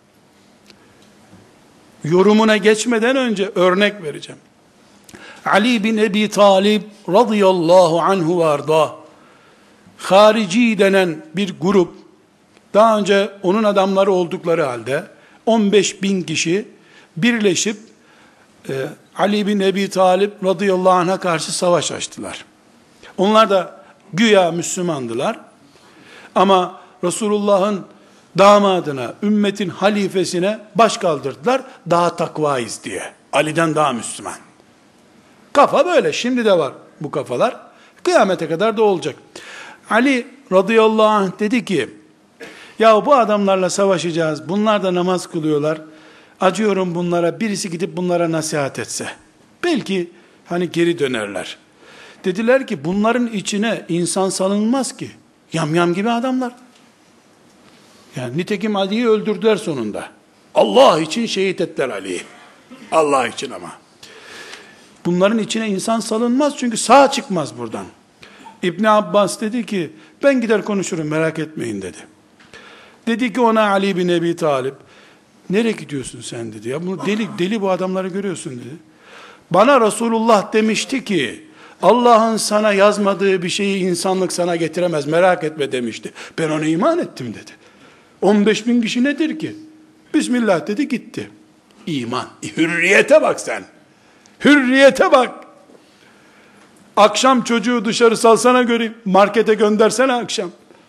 yorumuna geçmeden önce örnek vereceğim. Ali bin Ebi Talib radıyallahu anhu varda, harici denen bir grup, daha önce onun adamları oldukları halde on beş bin kişi birleşip e, Ali bin Ebi Talib radıyallahu anh'a karşı savaş açtılar. Onlar da güya Müslümandılar. Ama Resulullah'ın damadına, ümmetin halifesine baş kaldırdılar. Daha takvayız diye. Ali'den daha Müslüman. Kafa böyle. Şimdi de var bu kafalar. Kıyamete kadar da olacak. Ali radıyallahu anh dedi ki, ya bu adamlarla savaşacağız. Bunlar da namaz kılıyorlar. Acıyorum bunlara. Birisi gidip bunlara nasihat etse. Belki hani geri dönerler. Dediler ki bunların içine insan salınmaz ki. Yamyam gibi adamlar. Yani nitekim Ali'yi öldürdüler sonunda. Allah için şehit ettiler Ali'yi. Allah için ama. Bunların içine insan salınmaz çünkü sağ çıkmaz buradan. İbn Abbas dedi ki, ben gider konuşurum, merak etmeyin dedi. Dedi ki ona Ali bin Ebi Talib, nereye gidiyorsun sen dedi. Ya bunu deli deli bu adamları görüyorsun dedi. Bana Resulullah demişti ki, Allah'ın sana yazmadığı bir şeyi insanlık sana getiremez, merak etme demişti. Ben ona iman ettim dedi. on beş bin kişi nedir ki? Bismillah dedi, gitti. İman. Hürriyete bak sen. Hürriyete bak. Akşam çocuğu dışarı salsana göreyim. Markete göndersene akşam.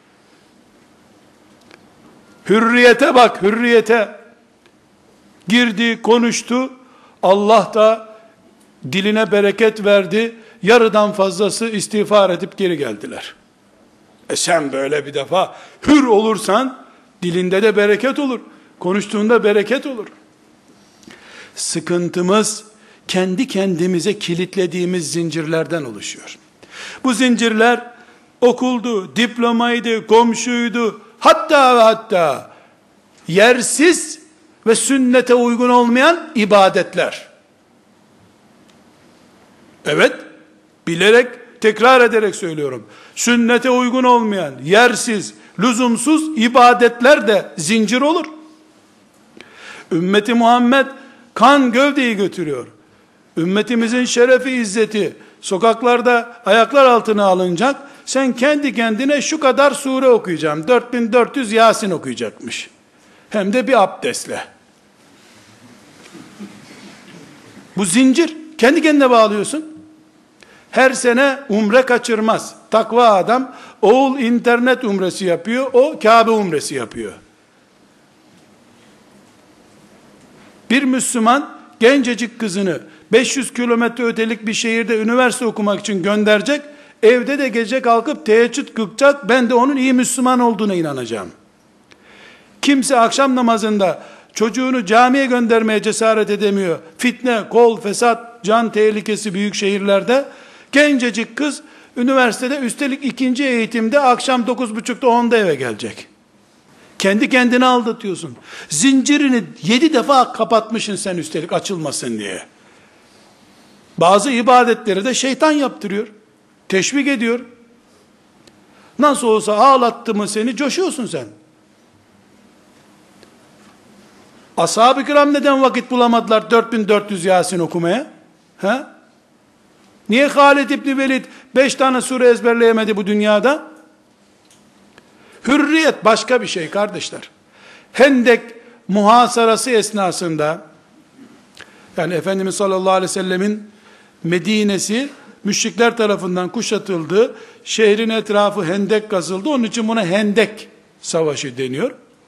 Hürriyete bak, hürriyete. Girdi, konuştu. Allah da diline bereket verdi. Yarıdan fazlası istiğfar edip geri geldiler. E sen böyle bir defa hür olursan dilinde de bereket olur. Konuştuğunda bereket olur. Sıkıntımız kendi kendimize kilitlediğimiz zincirlerden oluşuyor. Bu zincirler okuldu, diplomaydı, komşuydu, hatta ve hatta yersiz ve sünnete uygun olmayan ibadetler. Evet, bilerek, tekrar ederek söylüyorum. Sünnete uygun olmayan, yersiz, lüzumsuz ibadetler de zincir olur. Ümmeti Muhammed kan gövdeyi götürüyor. Ümmetimizin şerefi, izzeti sokaklarda ayaklar altına alınacak. Sen kendi kendine şu kadar sure okuyacağım. dört bin dört yüz Yasin okuyacakmış. Hem de bir abdestle. Bu zincir. Kendi kendine bağlıyorsun. Her sene umre kaçırmaz. Takva adam, oğul internet umresi yapıyor, o Kabe umresi yapıyor. Bir Müslüman gencecik kızını beş yüz kilometre ötelik bir şehirde üniversite okumak için gönderecek, evde de gece kalkıp teheccüd kılacak, ben de onun iyi Müslüman olduğuna inanacağım. Kimse akşam namazında çocuğunu camiye göndermeye cesaret edemiyor. Fitne, kol, fesat, can tehlikesi büyük şehirlerde. Gencecik kız üniversitede, üstelik ikinci eğitimde, akşam dokuz buçukta onda eve gelecek. Kendi kendine aldatıyorsun. Zincirini yedi defa kapatmışsın sen, üstelik açılmasın diye. Bazı ibadetleri de şeytan yaptırıyor. Teşvik ediyor. Nasıl olsa ağlattı mı seni, coşuyorsun sen. Ashab-ı kiram neden vakit bulamadılar dört bin dört yüz Yasin okumaya? He? Niye Halid İbni Velid beş tane sure ezberleyemedi bu dünyada? Hürriyet başka bir şey kardeşler. Hendek muhasarası esnasında, yani Efendimiz sallallahu aleyhi ve sellemin Medine'si müşrikler tarafından kuşatıldı. Şehrin etrafı hendek kazıldı. Onun için buna Hendek Savaşı deniyor.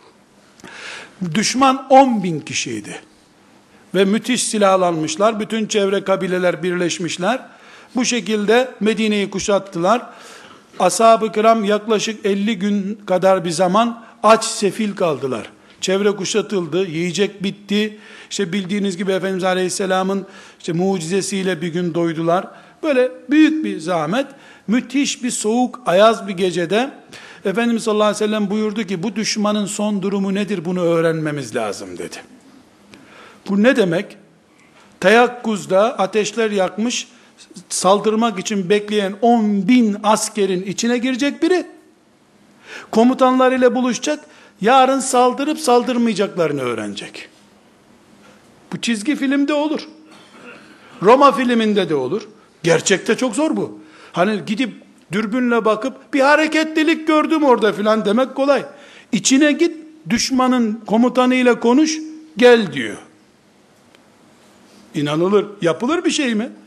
Düşman on bin kişiydi. Ve müthiş silahlanmışlar. Bütün çevre kabileler birleşmişler. Bu şekilde Medine'yi kuşattılar. Ashab-ı kiram yaklaşık elli gün kadar bir zaman aç sefil kaldılar. Çevre kuşatıldı, yiyecek bitti. İşte bildiğiniz gibi Efendimiz Aleyhisselam'ın işte mucizesiyle bir gün doydular. Böyle büyük bir zahmet, müthiş bir soğuk, ayaz bir gecede Efendimiz sallallahu aleyhi ve sellem buyurdu ki, bu düşmanın son durumu nedir, bunu öğrenmemiz lazım dedi. Bu ne demek? Teyakkuzda ateşler yakmış, saldırmak için bekleyen on bin askerin içine girecek biri, komutanlarıyla buluşacak, yarın saldırıp saldırmayacaklarını öğrenecek. Bu çizgi filmde olur. Roma filminde de olur. Gerçekte çok zor bu. Hani gidip dürbünle bakıp bir hareketlilik gördüm orada filan demek kolay. İçine git, düşmanın komutanıyla konuş, gel diyor. İnanılır, yapılır bir şey mi?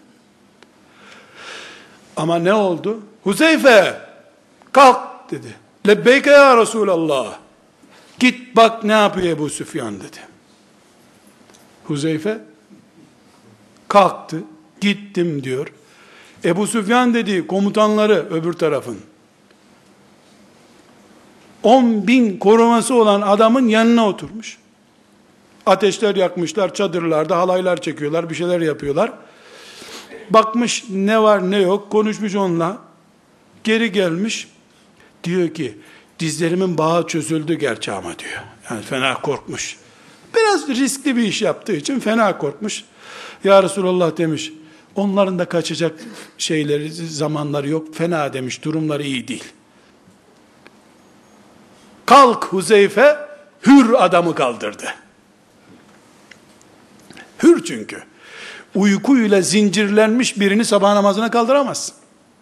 Ama ne oldu? Huzeyfe, kalk dedi. Lebbeyke ya Resulallah. Git bak ne yapıyor Ebu Süfyan dedi. Huzeyfe kalktı, gittim diyor. Ebu Süfyan dedi, komutanları öbür tarafın, on bin koruması olan adamın yanına oturmuş. Ateşler yakmışlar, çadırlarda halaylar çekiyorlar, bir şeyler yapıyorlar. Bakmış ne var ne yok, konuşmuş onunla. Geri gelmiş, diyor ki, dizlerimin bağı çözüldü gerçi ama diyor. Yani fena korkmuş. Biraz riskli bir iş yaptığı için fena korkmuş. Ya Resulallah demiş, onların da kaçacak şeyleri, zamanları yok. Fena demiş, durumları iyi değil. Kalk Huzeyfe, hür adamı kaldırdı. Hür çünkü. Uykuyla zincirlenmiş birini sabah namazına kaldıramazsın.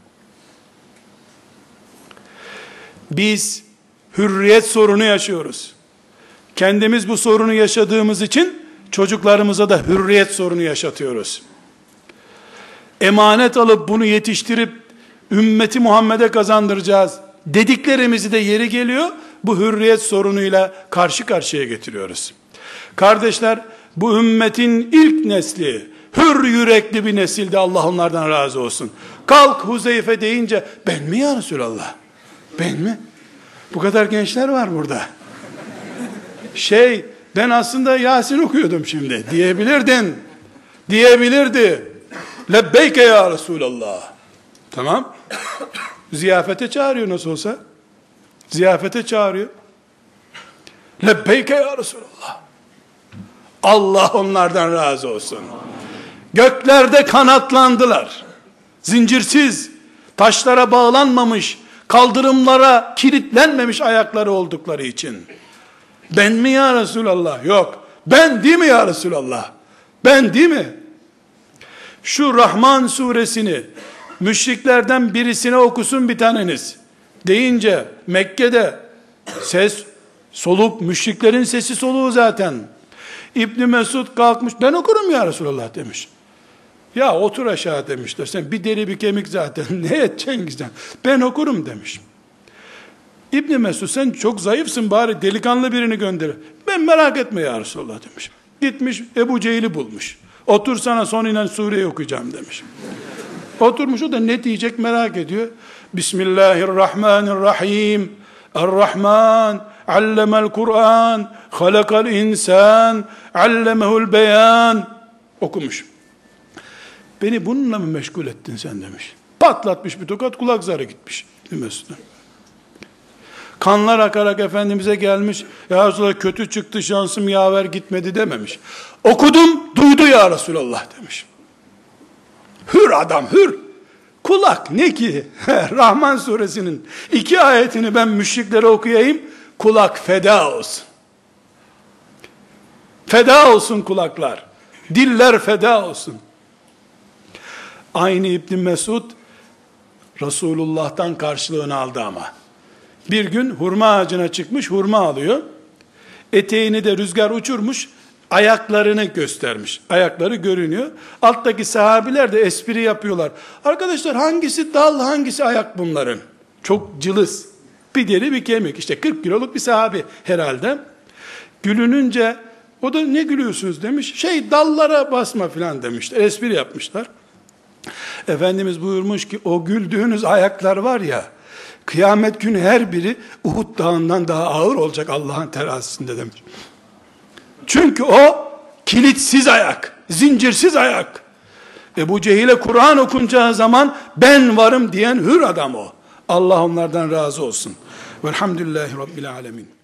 Biz hürriyet sorunu yaşıyoruz. Kendimiz bu sorunu yaşadığımız için çocuklarımıza da hürriyet sorunu yaşatıyoruz. Emanet alıp bunu yetiştirip ümmeti Muhammed'e kazandıracağız dediklerimizi de yeri geliyor, bu hürriyet sorunuyla karşı karşıya getiriyoruz. Kardeşler, bu ümmetin ilk nesli hür yürekli bir nesildi, Allah onlardan razı olsun. Kalk Huzeyfe deyince, ben mi ya Resulallah? Ben mi? Bu kadar gençler var burada. Şey, ben aslında Yasin okuyordum şimdi diyebilirdin. diyebilirdi. Lebbeyke ya Resulallah. Tamam. Ziyafete çağırıyor nasıl olsa. Ziyafete çağırıyor. Lebbeyke ya Resulallah. Allah onlardan razı olsun. Göklerde kanatlandılar. Zincirsiz, taşlara bağlanmamış, kaldırımlara kilitlenmemiş ayakları oldukları için. Ben mi ya Resulallah? Yok. Ben değil mi ya Resulallah? Ben değil mi? Şu Rahman suresini müşriklerden birisine okusun bir taneniz deyince Mekke'de ses soluk, müşriklerin sesi soluğu zaten. İbn Mesud kalkmış, ben okurum ya Resulallah demiş. Ya otur aşağı demişler. Sen bir deri bir kemik zaten. Ne edeceksin sen? Ben okurum demiş. İbn Mesud sen çok zayıfsın, bari delikanlı birini gönder. Ben merak etme ya Resulallah demiş. Gitmiş Ebu Cehil'i bulmuş. Otur sana son inen sureyi okuyacağım demiş. Oturmuş, o da ne diyecek merak ediyor. Bismillahirrahmanirrahim. Er-Rahman allemel Kur'an halakal insan allemehul beyan okumuş. Beni bununla mı meşgul ettin sen demiş. Patlatmış bir tokat, kulak zarı gitmiş. Kanlar akarak Efendimiz'e gelmiş. Ya Resulallah kötü çıktı şansım yaver gitmedi dememiş. Okudum duydu ya Resulallah demiş. Hür adam hür. Kulak ne ki? Rahman suresinin iki ayetini ben müşriklere okuyayım. Kulak feda olsun. Feda olsun kulaklar. Diller feda olsun. Aynı İbn Mesud Resulullah'tan karşılığını aldı ama. Bir gün hurma ağacına çıkmış, hurma alıyor. Eteğini de rüzgar uçurmuş, ayaklarını göstermiş. Ayakları görünüyor. Alttaki sahabiler de espri yapıyorlar. Arkadaşlar hangisi dal, hangisi ayak bunların? Çok cılız. Bir deri bir kemik. İşte kırk kiloluk bir sahabi herhalde. Gülününce o da ne gülüyorsunuz demiş. Şey dallara basma filan demişler. Espri yapmışlar. Efendimiz buyurmuş ki o güldüğünüz ayaklar var ya, kıyamet günü her biri Uhud dağından daha ağır olacak Allah'ın terazisinde demiş. Çünkü o kilitsiz ayak, zincirsiz ayak. Ebu Cehil'e Kur'an okunacağı zaman ben varım diyen hür adam o. Allah onlardan razı olsun. Velhamdülillahi Rabbil alemin.